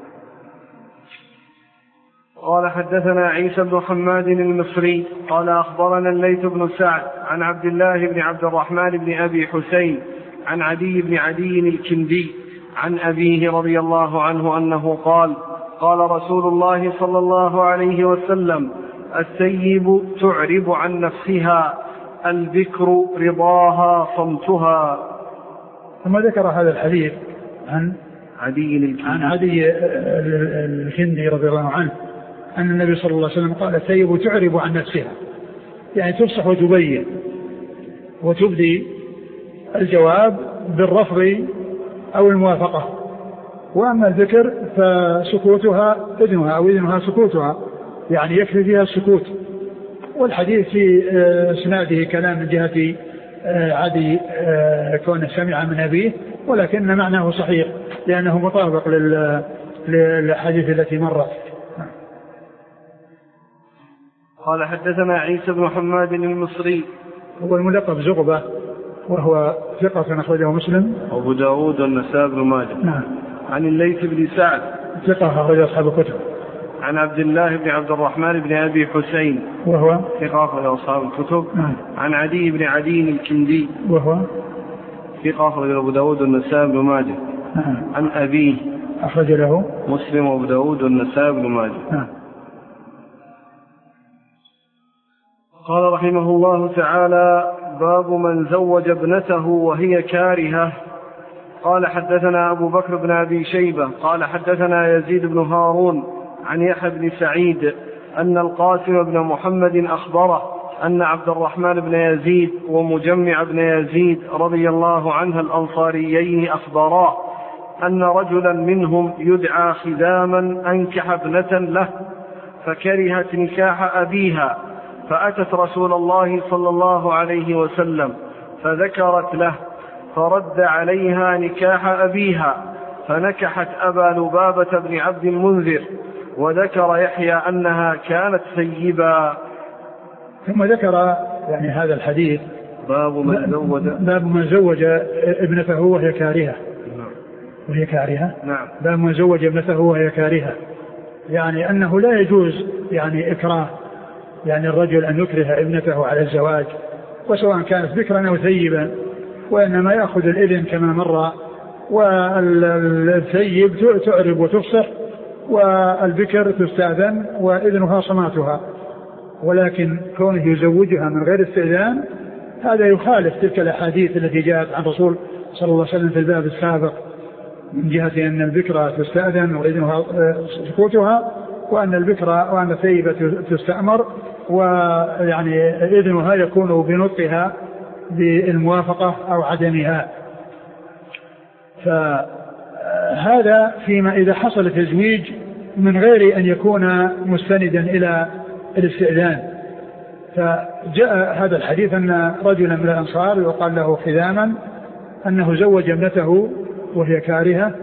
قال حدثنا عيسى بن حماد المصري قال أخبرنا الليث بن سعد عن عبد الله بن عبد الرحمن بن أبي حسين عن عدي بن عدي الكندي عن أبيه رضي الله عنه أنه قال قال رسول الله صلى الله عليه وسلم الثيب تعرب عن نفسها البكر رضاها صمتها. ثم ذكر هذا الحديث عن عدي الكندي رضي الله عنه أن النبي صلى الله عليه وسلم قال الثيب تعرب عن نفسها، يعني تفصح وتبين وتبدي الجواب بالرفض أو الموافقة. وأما الذكر فسكوتها إذنها أو إذنها سكوتها، يعني يكفي فيها السكوت. والحديث في سناده كلام من جهة عدي كونه سمع من أبيه، ولكن معناه صحيح لأنه مطابق للحديث التي مرت. قال حدثنا عيسى بن حماد المصري هو الملقب زغبة وهو ثقة أخرجه مسلم وأبو داود والنسائي بن ماجه. نعم. عن الليث بن سعد ثقة أخرج أصحاب الكتب. عن عبد الله بن عبد الرحمن بن أبي حسين وهو ثقة أخرج أصحاب الكتب. نعم. عن عدي بن عدي الكندي وهو ثقة أخرج أبو داود والنسائي بن ماجه. نعم. عن أبيه أخرج له مسلم وأبو داود والنسائي بن ماجه. نعم. قال رحمه الله تعالى باب من زوج ابنته وهي كارهة. قال حدثنا أبو بكر بن أبي شيبة قال حدثنا يزيد بن هارون عن يحيى بن سعيد أن القاسم بن محمد أخبره أن عبد الرحمن بن يزيد ومجمع بن يزيد رضي الله عنه الأنصاريين أخبراه أن رجلا منهم يدعى خداما أنكح ابنة له فكرهت نكاح أبيها، فأتت رسول الله صلى الله عليه وسلم فذكرت له، فرد عليها نكاح أبيها فنكحت أبا لبابة بن عبد المنذر، وذكر يحيى أنها كانت ثيبا. ثم ذكر يعني هذا الحديث باب من زوج ابنته وهي كارهة. وهي كارهة. نعم. باب من زوج ابنته وهي كارهة، يعني أنه لا يجوز يعني إكراه، يعني الرجل أن يكره ابنته على الزواج، وسواء كانت بكرا أو ثيبا، وإنما يأخذ الإذن كما مر، والثيب تعرب وتفصح، والبكر تستأذن وإذنها صماتها. ولكن كونه يزوجها من غير استئذان هذا يخالف تلك الأحاديث التي جاءت عن رسول صلى الله عليه وسلم في الباب السابق من جهة أن البكرة تستأذن وإذنها سكوتها، وأن الثيبة تستأمر ويعني إذنها يكون بنطقها بالموافقة أو عدمها. فهذا فيما إذا حصل تزويج من غير أن يكون مستندا إلى الاستئذان. فجاء هذا الحديث أن رجلا من الأنصار يقال له خذاما أنه زوج ابنته وهي كارهة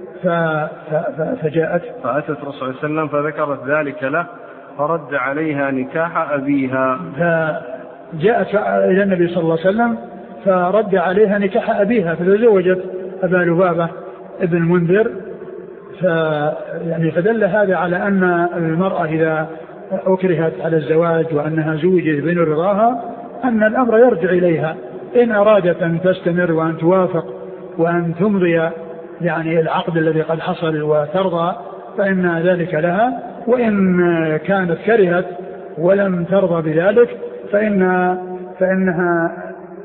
فجاءت فأتت رسول الله صلى الله عليه وسلم فذكرت ذلك له فرد عليها نكاح أبيها. فجاءت إلى النبي صلى الله عليه وسلم فرد عليها نكاح أبيها فتزوجت أبا لبابة ابن منذر. يعني فدل هذا على أن المرأة إذا أكرهت على الزواج وأنها زوجت بين رضاها أن الأمر يرجع إليها، إن أرادت أن تستمر وأن توافق وأن تمضي يعني العقد الذي قد حصل وترضى فإن ذلك لها، وإن كانت كرهت ولم ترضى بذلك فإنها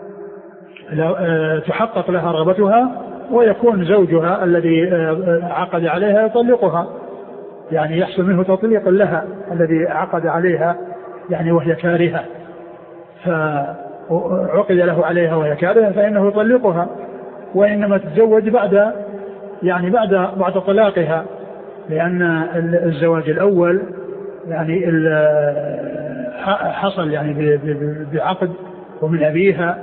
تحقق لها رغبتها ويكون زوجها الذي عقد عليها يطلقها، يعني يحصل منه تطليق لها الذي عقد عليها يعني وهي كارهة، فعقد له عليها وهي كارهة فإنه يطلقها، وإنما تتزوج بعد طلاقها، لأن الزواج الأول يعني حصل يعني بعقد ومن أبيها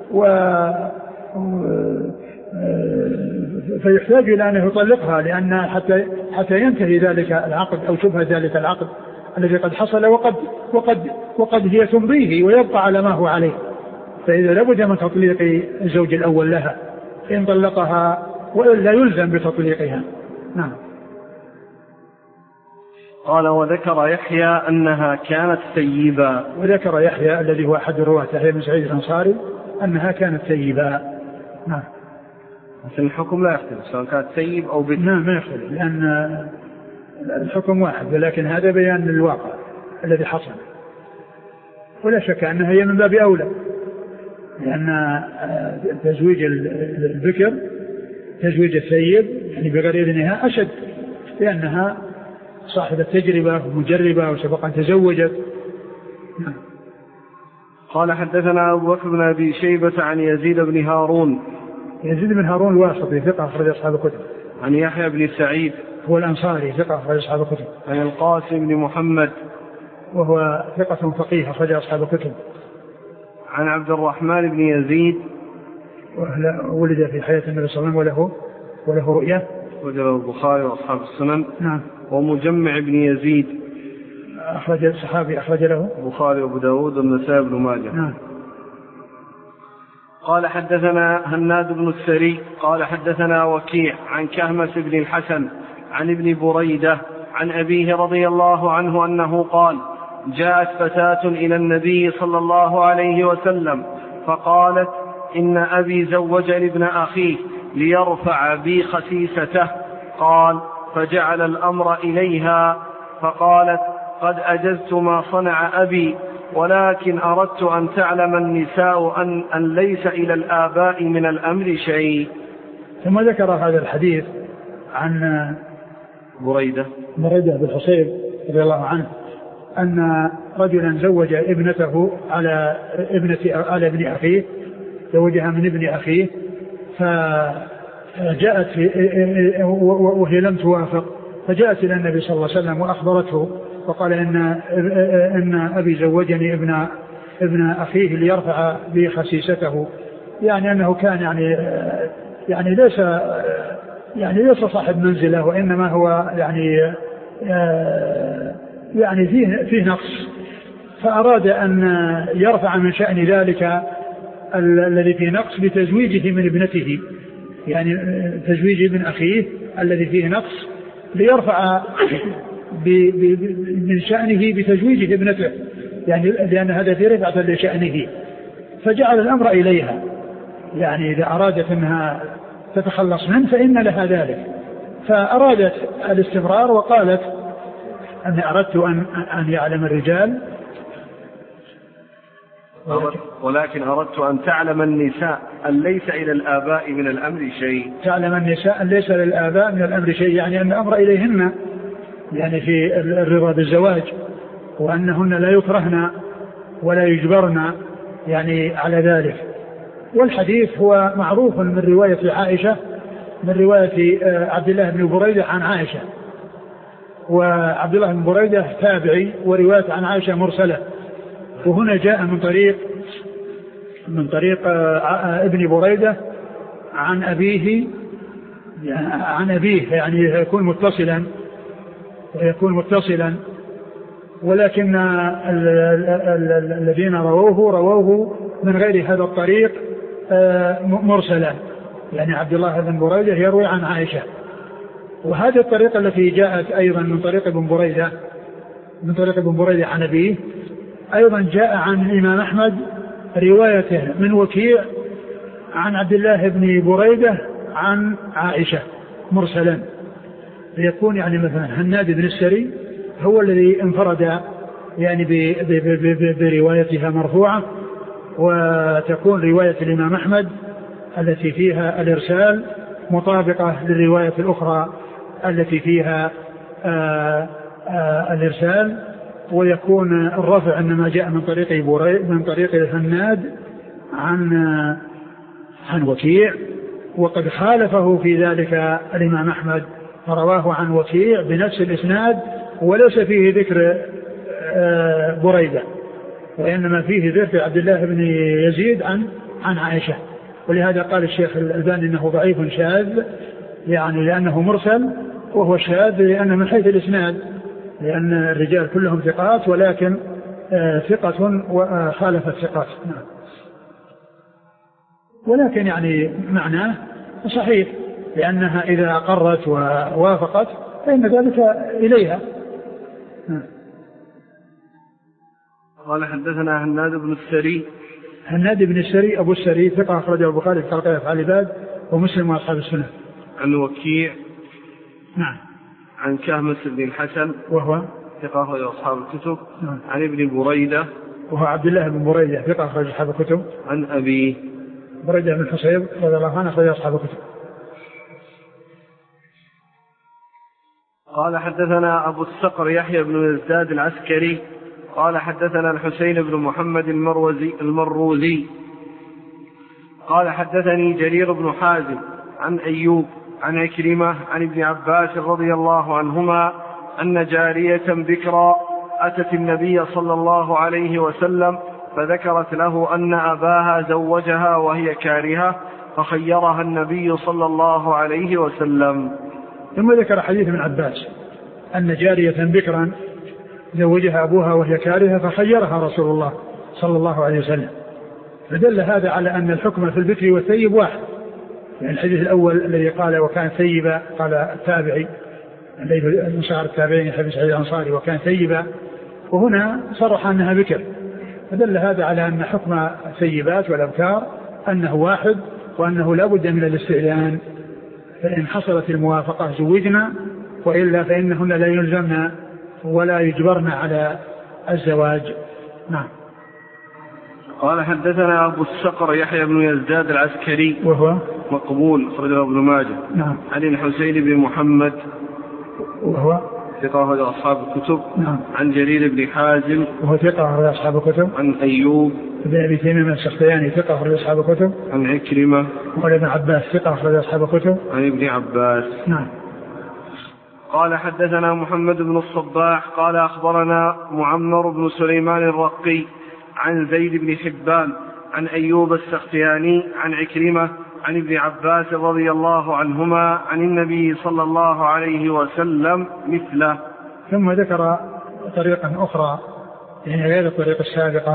فيحتاج إلى أن يطلقها، لأن حتى ينتهي ذلك العقد أو شبه ذلك العقد الذي قد حصل وقد هي تمضيه ويبقى على ما هو عليه. فإذا لابد من تطليق الزوج الأول لها إن طلقها وإلا يلزم بتطليقها. نعم. قال وذكر يحيى أنها كانت ثيبا. وذكر يحيى الذي هو أحد الرواة يحيى بن سعيد الأنصاري أنها كانت ثيبا. نعم. لكن الحكم لا يختلف سواء كانت ثيب أو بكر. نعم ما يختلف لأن الحكم واحد، ولكن هذا بيان للواقع الذي حصل، ولا شك أنها هي من باب أولى، لأن تزويج البكر تزويج الثيب يعني بغير إذنها أشد، لأنها صاحبة تجربة ومجربة وسبق أن تزوجت. قال حدثنا أبو بكر بن أبي شيبة عن يزيد بن هارون. يزيد بن هارون الواسطي ثقة أخرج أصحاب الكتب. عن يحيى بن سعيد هو الأنصاري ثقة أخرج أصحاب الكتب. عن القاسم بن محمد وهو ثقة فقيه أخرج أصحاب الكتب. عن عبد الرحمن بن يزيد ولد في حياة النبي صلى الله عليه وسلم وله رؤية وجله البخاري وأصحاب السنن. نعم. ومجمع بن يزيد أخرج الصحابي أخرج له البخاري وأبو داود والنسائي بن ماجه. نعم. قال حدثنا هناد بن السري قال حدثنا وكيع عن كهمس بن الحسن عن ابن بريدة عن أبيه رضي الله عنه أنه قال جاءت فتاة إلى النبي صلى الله عليه وسلم فقالت إن أبي زوجني ابن أخيه ليرفع بي خسيسته. قال فجعل الأمر إليها فقالت قد أجزت ما صنع أبي، ولكن أردت أن تعلم النساء أن ليس إلى الآباء من الأمر شيء. ثم ذكر هذا الحديث عن بريدة بن حصيب رضي الله عنه أن رجلا زوج ابنته على ابن أخيه، زوجها من ابن أخيه، فجاءت وهي لم توافق، فجاءت إلى النبي صلى الله عليه وسلم وأخبرته وقال إن أبي زوجني ابن أخيه ليرفع بي خسيسته، يعني أنه كان يعني ليس صاحب منزله، وإنما هو يعني فيه نقص، فأراد أن يرفع من شأن ذلك الذي فيه نقص بتزويجه من ابنته، يعني تزويج ابن أخيه الذي فيه نقص ليرفع من شأنه بتزويجه ابنته، يعني لأن هذا في رفعة لشأنه، فجعل الأمر إليها، يعني إذا أرادت أنها تتخلص منه فإن لها ذلك، فأرادت الاستمرار وقالت أني أردت أن يعلم الرجال ولكن أردت أن تعلم النساء أن ليس إلى الآباء من الأمر شيء. تعلم النساء أن ليس للآباء من الأمر شيء، يعني أن الأمر إليهن يعني في الرضا بالزواج، وأنهن لا يكرهن ولا يجبرن يعني على ذلك. والحديث هو معروف من رواية عائشة، من رواية عبد الله بن بريدة عن عائشة، وعبد الله بن بريدة تابعي ورواية عن عائشة مرسلة. وهنا جاء من طريق ابن بريدة عن أبيه يعني يكون متصلا ولكن الذين رووه من غير هذا الطريق مرسلا، يعني عبد الله بن بريدة يروي عن عائشة. وهذه الطريقة التي جاءت أيضا من طريق ابن بريدة عن أبيه أيضا جاء عن الإمام أحمد روايته من وكيع عن عبد الله بن بريدة عن عائشة مرسلا، ليكون يعني مثلا هناد بن السري هو الذي انفرد يعني بروايتها مرفوعة، وتكون رواية الإمام أحمد التي فيها الإرسال مطابقة للرواية الأخرى التي فيها الإرسال، ويكون الرفع إنما جاء من طريق الهناد عن وكيع، وقد خالفه في ذلك الإمام أحمد رواه عن وكيع بنفس الإسناد وليس فيه ذكر بريدة، وإنما فيه ذكر عبد الله بن يزيد عن عائشة. ولهذا قال الشيخ الألباني إنه ضعيف شاذ، يعني لأنه مرسل، وهو شاذ لأنه من حيث الإسناد، لأن الرجال كلهم ثقات ولكن ثقة وخالف الثقات. ولكن يعني معناه صحيح، لأنها إذا أقرت ووافقت فإن ذلك إليها. قال حدثنا هناد بن السري أبو السري ثقة أخرجه البخاري في خلق أفعال العباد ومسلم وأصحاب السنة. عن وكيع نعم. عن كهمس بن الحسن وهو ثقة أخرج أصحاب الكتب. نعم. عن ابن بريدة وهو عبد الله بن بريدة ثقة أخرج أصحاب الكتب. عن أبي بريدة بن الحصيب رضي الله عنه أخرج أصحاب الكتب. قال حدثنا أبو الصقر يحيى بن يزداد العسكري قال حدثنا الحسين بن محمد المروزي قال حدثني جرير بن حازم عن أيوب عن عكرمة عن ابن عباس رضي الله عنهما أن جارية بكرا أتت النبي صلى الله عليه وسلم فذكرت له أن أباها زوجها وهي كارهة فخيرها النبي صلى الله عليه وسلم. ثم ذكر حديث ابن عباس أن جارية بكرا زوجها أبوها وهي كارهة فخيرها رسول الله صلى الله عليه وسلم، فدل هذا على أن الحكم في البكر والثيب واحد. يعني الحديث الأول الذي قال وكان ثيبا قال التابعي الذي من صغار التابعين حديث سعيد الأنصاري وكان ثيبا، وهنا صرح أنها بكر، فدل هذا على أن حكم الثيبات والأبكار أنه واحد، وأنه لا بد من الاستئذان، فإن حصلت الموافقة زوجنا، وإلا فإنهن لا يلزمن ولا يجبرن على الزواج. نعم. قال حدثنا أبو الصقر يحيى بن يزداد العسكري وهو مقبول أخرجه ابن ماجه. نعم. عن الحسين بن محمد وهو ثقة أخرج أصحاب الكتب. نعم. عن جرير بن حازم وهو ثقة أخرج أصحاب الكتب. عن أيوب بن أبي تميم السختياني ثقة أخرج أصحاب الكتب. عن عكرمة وعن ابن عباس ثقة أخرج أصحاب الكتب. عن ابن عباس. نعم. قال حدثنا محمد بن الصباح قال أخبرنا معمر بن سليمان الرقي عن زيد بن حبان عن أيوب السختياني عن عكرمة عن ابن عباس رضي الله عنهما عن النبي صلى الله عليه وسلم مثله. ثم ذكر طريقا أخرى يعني غير الطريقة السابقة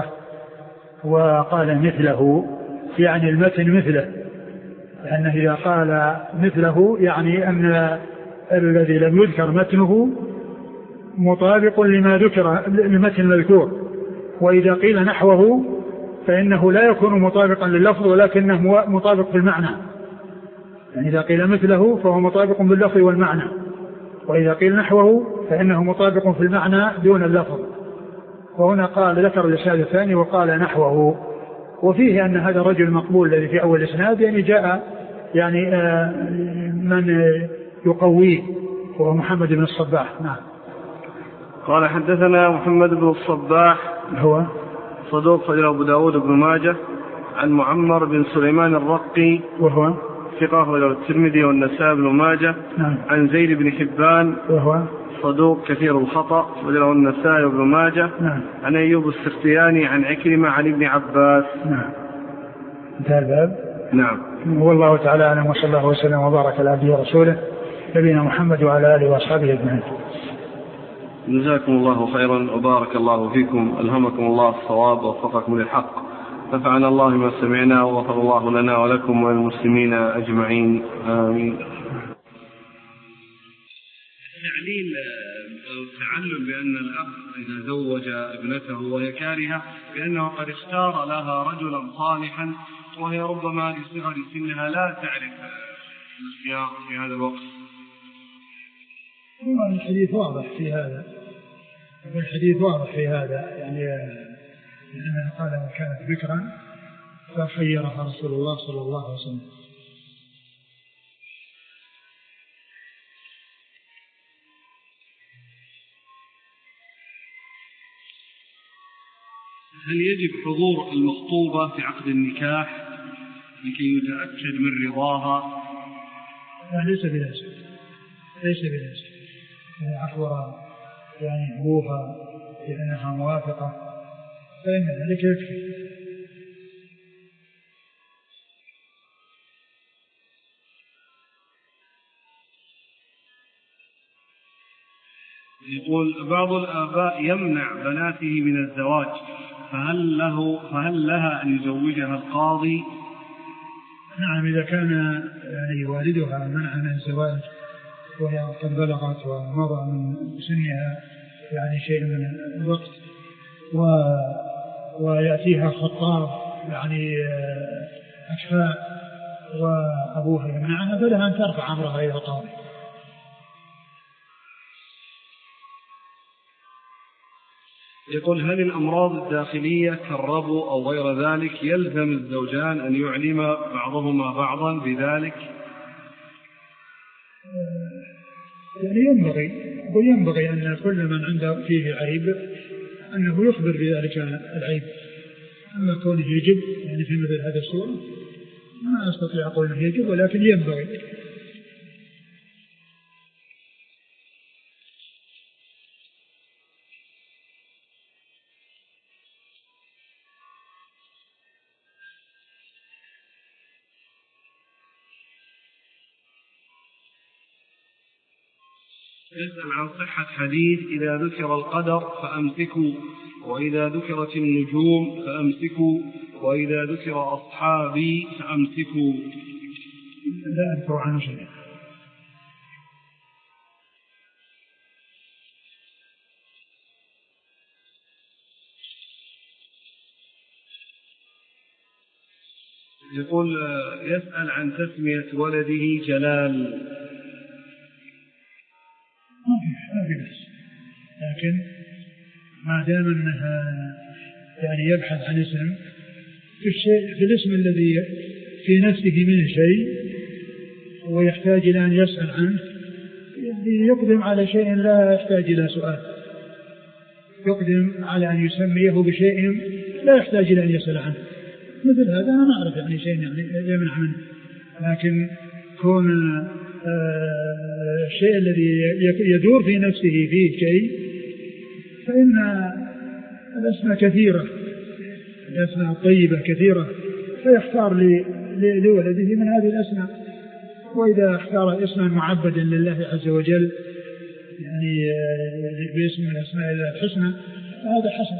وقال مثله، يعني المتن مثله، لأنه إذا قال مثله يعني أن الذي لم يذكر متنه مطابق لما ذكر المتن المذكور، وإذا قيل نحوه فإنه لا يكون مطابقا لللفظ ولكنه مطابق في المعنى. يعني إذا قيل مثله فهو مطابق باللفظ والمعنى، وإذا قيل نحوه فإنه مطابق في المعنى دون اللفظ. وهنا قال ذكر الإسناد الثاني وقال نحوه. وفيه أن هذا الرجل المقبول الذي في أول الإسناد يعني جاء يعني من يقويه وهو محمد بن الصباح. نعم. قال حدثنا محمد بن الصباح هو صدوق خرج أبو داود بن ماجه عن معمر بن سليمان الرقي وهو ثقة خرج الترمذي والنسائي بن ماجه. نعم. عن زيد بن حبان وهو صدوق كثير الخطأ خرج النسائي بن ماجه. نعم. عن أيوب السختياني عن عكرمة عن ابن عباس. نعم. انتهى الباب. نعم. والله تعالى أعلم، وصلى الله وسلم وبارك على عبده ورسوله نبينا محمد وعلى آله وأصحابه أجمعين. جزاكم الله خيرا وبارك الله فيكم، ألهمكم الله الصواب ووفقكم للحق، نفعنا الله ما سمعنا وغفر الله لنا ولكم وللمسلمين أجمعين، آمين. تعليل أو التعلل بأن الأب إذا زوج ابنته وهي كارهة بأنه قد اختار لها رجلا صالحا وهي ربما لصغر سنها لا تعرف الاختيار في هذا الوقت. الحديث واضح في هذا، الحديث واضح في هذا، يعني أنه قال كانت بكرا فخيرها رسول الله صلى الله عليه وسلم. هل يجب حضور المخطوبة في عقد النكاح لكي يتأكد من رضاها؟ ليس بلازم، ليس بلازم. أخبر يعني أبوها بأنها موافقة فإن ذلك يكفي. يقول بعض الآباء يمنع بناته من الزواج، فهل لها أن يزوجها القاضي؟ نعم، إذا كان يعني والدها منع من الزواج وهي قد بلغت ومضى من سنها يعني شيء من الوقت ويأتيها خطاب يعني أكفاء وأبوها يمنعها فلها أن ترفع أمرها إلى القاضي. يقول هل الأمراض الداخلية كالربو أو غير ذلك يلزم الزوجان أن يعلم بعضهما بعضا بذلك؟ يعني ينبغي أن كل من عنده فيه عيب أنه يخبر بذلك العيب. أما كونه يجب يعني في مثل هذا الصورة ما أستطيع أقول أنه يجب، ولكن ينبغي. يسأل عن صحة حديث إذا ذكر القدر فأمسكوا، وإذا ذكرت النجوم فأمسكوا، وإذا ذكر أصحابي فأمسكوا. لا أذكر عنه شيء. يقول يسأل عن تسمية ولده جلال. ما في بس، لكن ما دام أنها يعني يبحث عن اسم في الاسم الذي في نفسه منه شيء ويحتاج إلى أن يسأل عنه، يقدم على شيء لا يحتاج إلى سؤال، يقدم على أن يسميه بشيء لا يحتاج إلى أن يسأل عنه. مثل هذا أنا ما أعرف يعني شيء يعني يمنع منه، لكن كون الشيء الذي يدور في نفسه فيه شيء فإن الأسماء كثيرة، الأسماء طيبة كثيرة، فيختار لولده من هذه الأسماء. وإذا اختار اسما معبدا لله عز وجل يعني باسم من أسماء الله الحسنى فهذا حسن.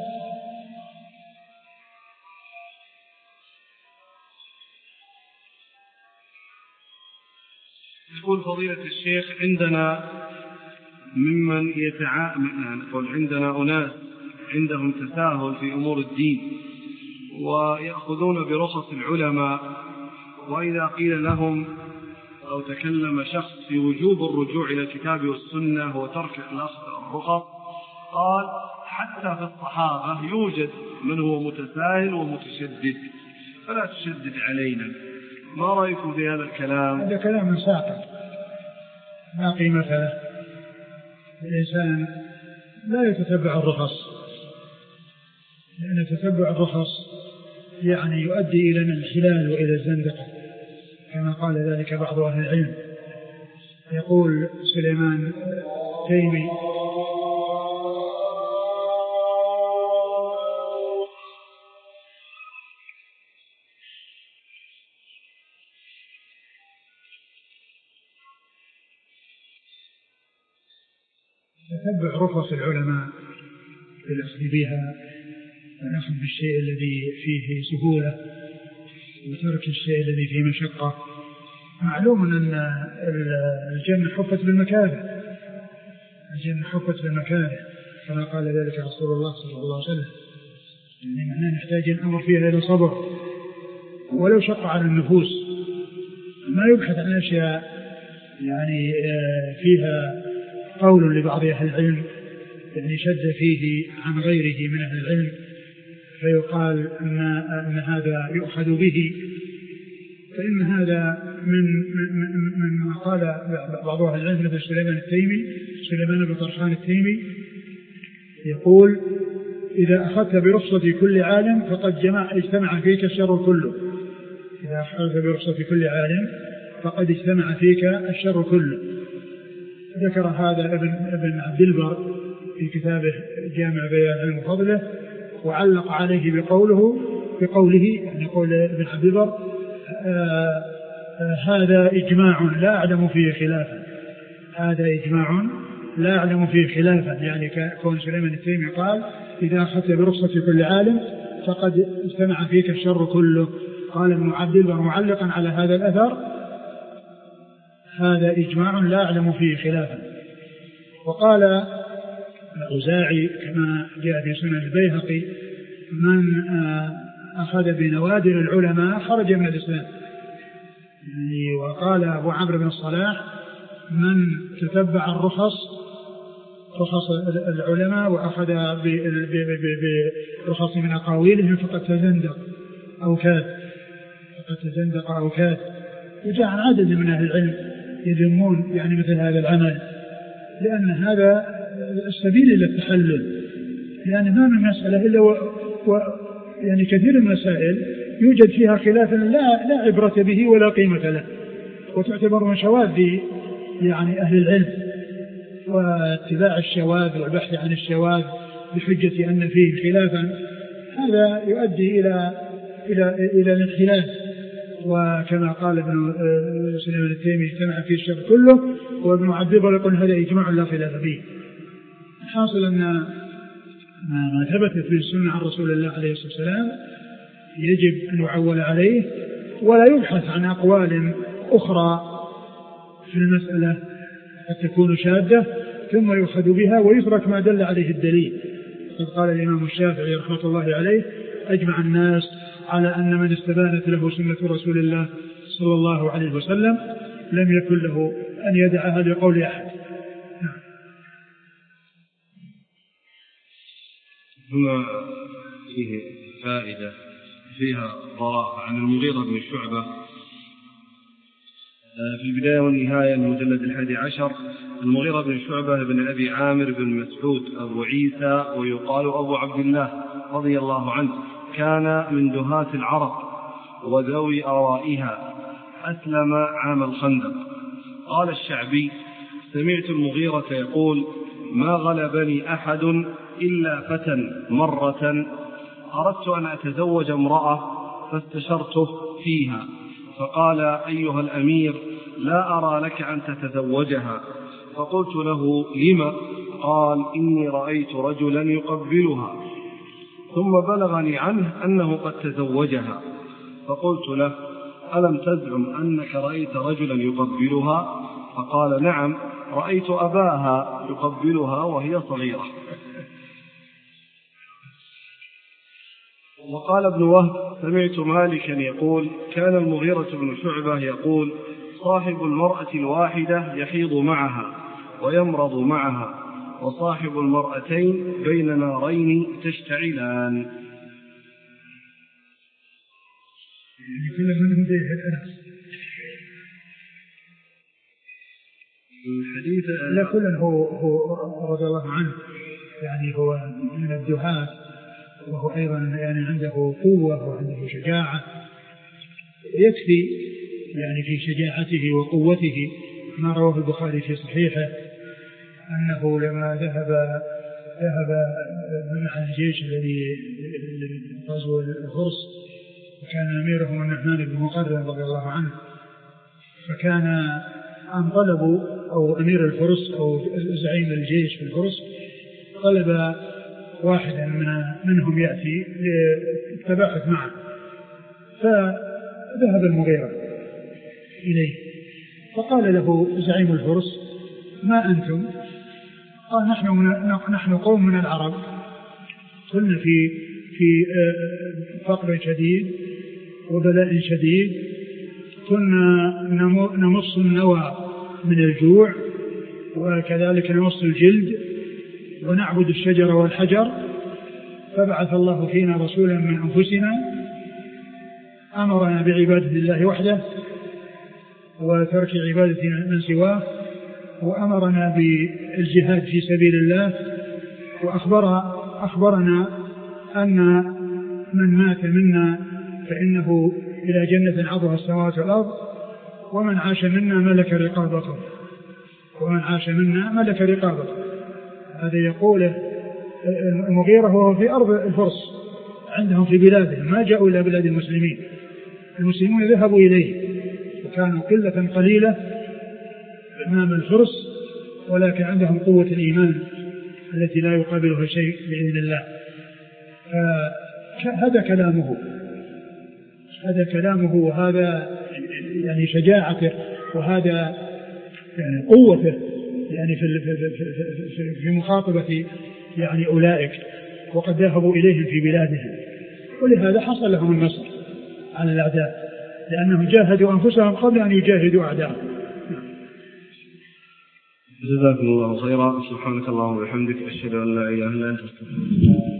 يقول فضيلة الشيخ عندنا ممن عندنا أناس عندهم تساهل في أمور الدين، ويأخذون برخص العلماء، وإذا قيل لهم أو تكلم شخص في وجوب الرجوع إلى الكتاب والسنة وترك الرخص، قال حتى في الصحابة يوجد من هو متساهل ومتشدد، فلا تشدد علينا. ما رأيكم في هذا الكلام؟ هذا كلام ساقط لا قيمة له. الإنسان لا يتتبع الرخص، لأن تتبع الرخص يعني يؤدي إلى الانحلال وإلى الزندقة، كما قال ذلك بعض أهل العلم. يقول سليمان تيمي: تتبع رخص العلماء بالأخذ بها، والأخذ بالشيء الذي فيه سهولة وترك الشيء الذي فيه مشقة. معلوم أن الجنة حفت بالمكاره، الجنة حفت بالمكاره، كما قال ذلك رسول الله صلى الله عليه وسلم. يعني معناه نحتاج الأمر فيها إلى صبر ولو شق على النفوس، ما يبحث عن أشياء يعني فيها قول لبعض أهل العلم يعني شد فيه عن غيره من أهل العلم فيقال أن هذا يؤخذ به، فإن هذا من قال بعض أهل العلم مثل سليمان بن طرخان التيمي، يقول: إذا أخذت برخصة كل عالم فقد اجتمع فيك الشر كله. إذا أخذت برخصة كل عالم فقد اجتمع فيك الشر كله. ذكر هذا ابن عبد البر في كتابه جامع بيان علم وفضله، وعلق عليه بقوله يعني قول ابن عبد البر: هذا إجماع لا أعلم فيه خلافا. هذا إجماع لا أعلم فيه خلافا، يعني كون سليمان التيمي قال: إذا أخذت برخصة كل عالم فقد اجتمع فيك الشر كله. قال ابن عبد البر معلقا على هذا الأثر: هذا إجماع لا أعلم فيه خلافا. وقال الأوزاعي كما جاء في سنن البيهقي: من أخذ بنوادر العلماء خرج من الإسلام. يعني وقال أبو عمرو بن الصلاح: من تتبع رخص العلماء وأخذ برخص من أقاويلهم فقد تزندق أو كاد. وجاء عن عدد من أهل العلم يذمون يعني مثل هذا العمل، لأن هذا السبيل إلى التحلل، لأن ما من مسألة إلا يعني كثير من المسائل يوجد فيها خلاف لا عبرة به ولا قيمة له، وتعتبر من شواذ يعني أهل العلم، واتباع الشواذ والبحث عن الشواذ بحجة أن فيه خلافا هذا يؤدي إلى الانحلال. وكما قال ابن سليمان التيمي: اجتمع فيه الشر كله. وابن عبد البر يقول: هذا إجماع لا خلاف فيه. حاصل أن ما ثبت في السنة عن رسول الله عليه الصلاة والسلام يجب أن يعول عليه، ولا يبحث عن أقوال أخرى في المسألة قد تكون شاذة ثم يؤخذ بها ويترك ما دل عليه الدليل. قد قال الإمام الشافعي رحمة الله عليه: أجمع الناس على أن من استبانت له سنة رسول الله صلى الله عليه وسلم لم يكن له أن يدعها لقول أحد. هنا فيه فائدة فيها براءة عن المغيرة بن شعبة في البداية والنهاية المجلد 11. المغيرة بن شعبة بن أبي عامر بن مسعود أبو عيسى ويقال أبو عبد الله رضي الله عنه، كان من دهاة العرب وذوي آرائها، أسلم عام الخندق. قال الشعبي: سمعت المغيرة يقول: ما غلبني أحد إلا فتى مرة أردت أن أتزوج امرأة فاستشرته فيها، فقال: أيها الأمير، لا أرى لك أن تتزوجها. فقلت له: لم؟ قال: إني رأيت رجلا يقبلها، ثم بلغني عنه أنه قد تزوجها. فقلت له: ألم تزعم أنك رأيت رجلا يقبلها؟ فقال: نعم، رأيت أباها يقبلها وهي صغيرة. وقال ابن وهب سمعت مالكا يقول كان المغيرة بن شعبة يقول صاحب المرأة الواحدة يحيض معها ويمرض معها وصاحب المرأتين بين نارين تشتعلان. كل منهم ذي الأنس الحديث لا كل هو رضي الله عنه يعني هو من الدهاة وهو أيضا يعني عنده قوة وعنده شجاعة يكفي يعني في شجاعته وقوته ما رواه البخاري في صحيحه أنه لما ذهب مع الجيش الذي غزو الفرس وكان أميرهم النعمان بن مقرن رضي الله عنه فكان أن طلبوا أو أمير الفرس أو زعيم الجيش في الفرس طلب واحدا منهم يأتي للتباحث معه فذهب المغيرة إليه فقال له زعيم الفرس ما أنتم؟ قال نحن قوم من العرب كنا في فقر شديد وبلاء شديد كنا نمص النوى من الجوع وكذلك نمص الجلد ونعبد الشجر والحجر فبعث الله فينا رسولا من أنفسنا أمرنا بعبادة الله وحده وترك عبادة من سواه وأمرنا بالجهاد في سبيل الله وأخبرنا أن من مات منا فإنه إلى جنة عرضها السماوات والأرض ومن عاش منا ملك رقابته هذا يقوله المغيرة وهو في أرض الفرس عندهم في بلادهم ما جاءوا إلى بلاد المسلمون ذهبوا إليه وكانوا قلة قليلة أمام الفرس ولكن عندهم قوة الإيمان التي لا يقابلها شيء بإذن الله. هذا كلامه وهذا يعني شجاعته وهذا يعني قوته يعني في مخاطبة يعني أولئك وقد ذهبوا إليهم في بلادهم ولهذا حصل لهم النصر على الأعداء لأنهم جاهدوا أنفسهم قبل أن يجاهدوا أعداءهم. جزاكم الله خيرا. سبحانك اللهم وبحمدك أشهد أن لا إله إلا أنت أستغفرك.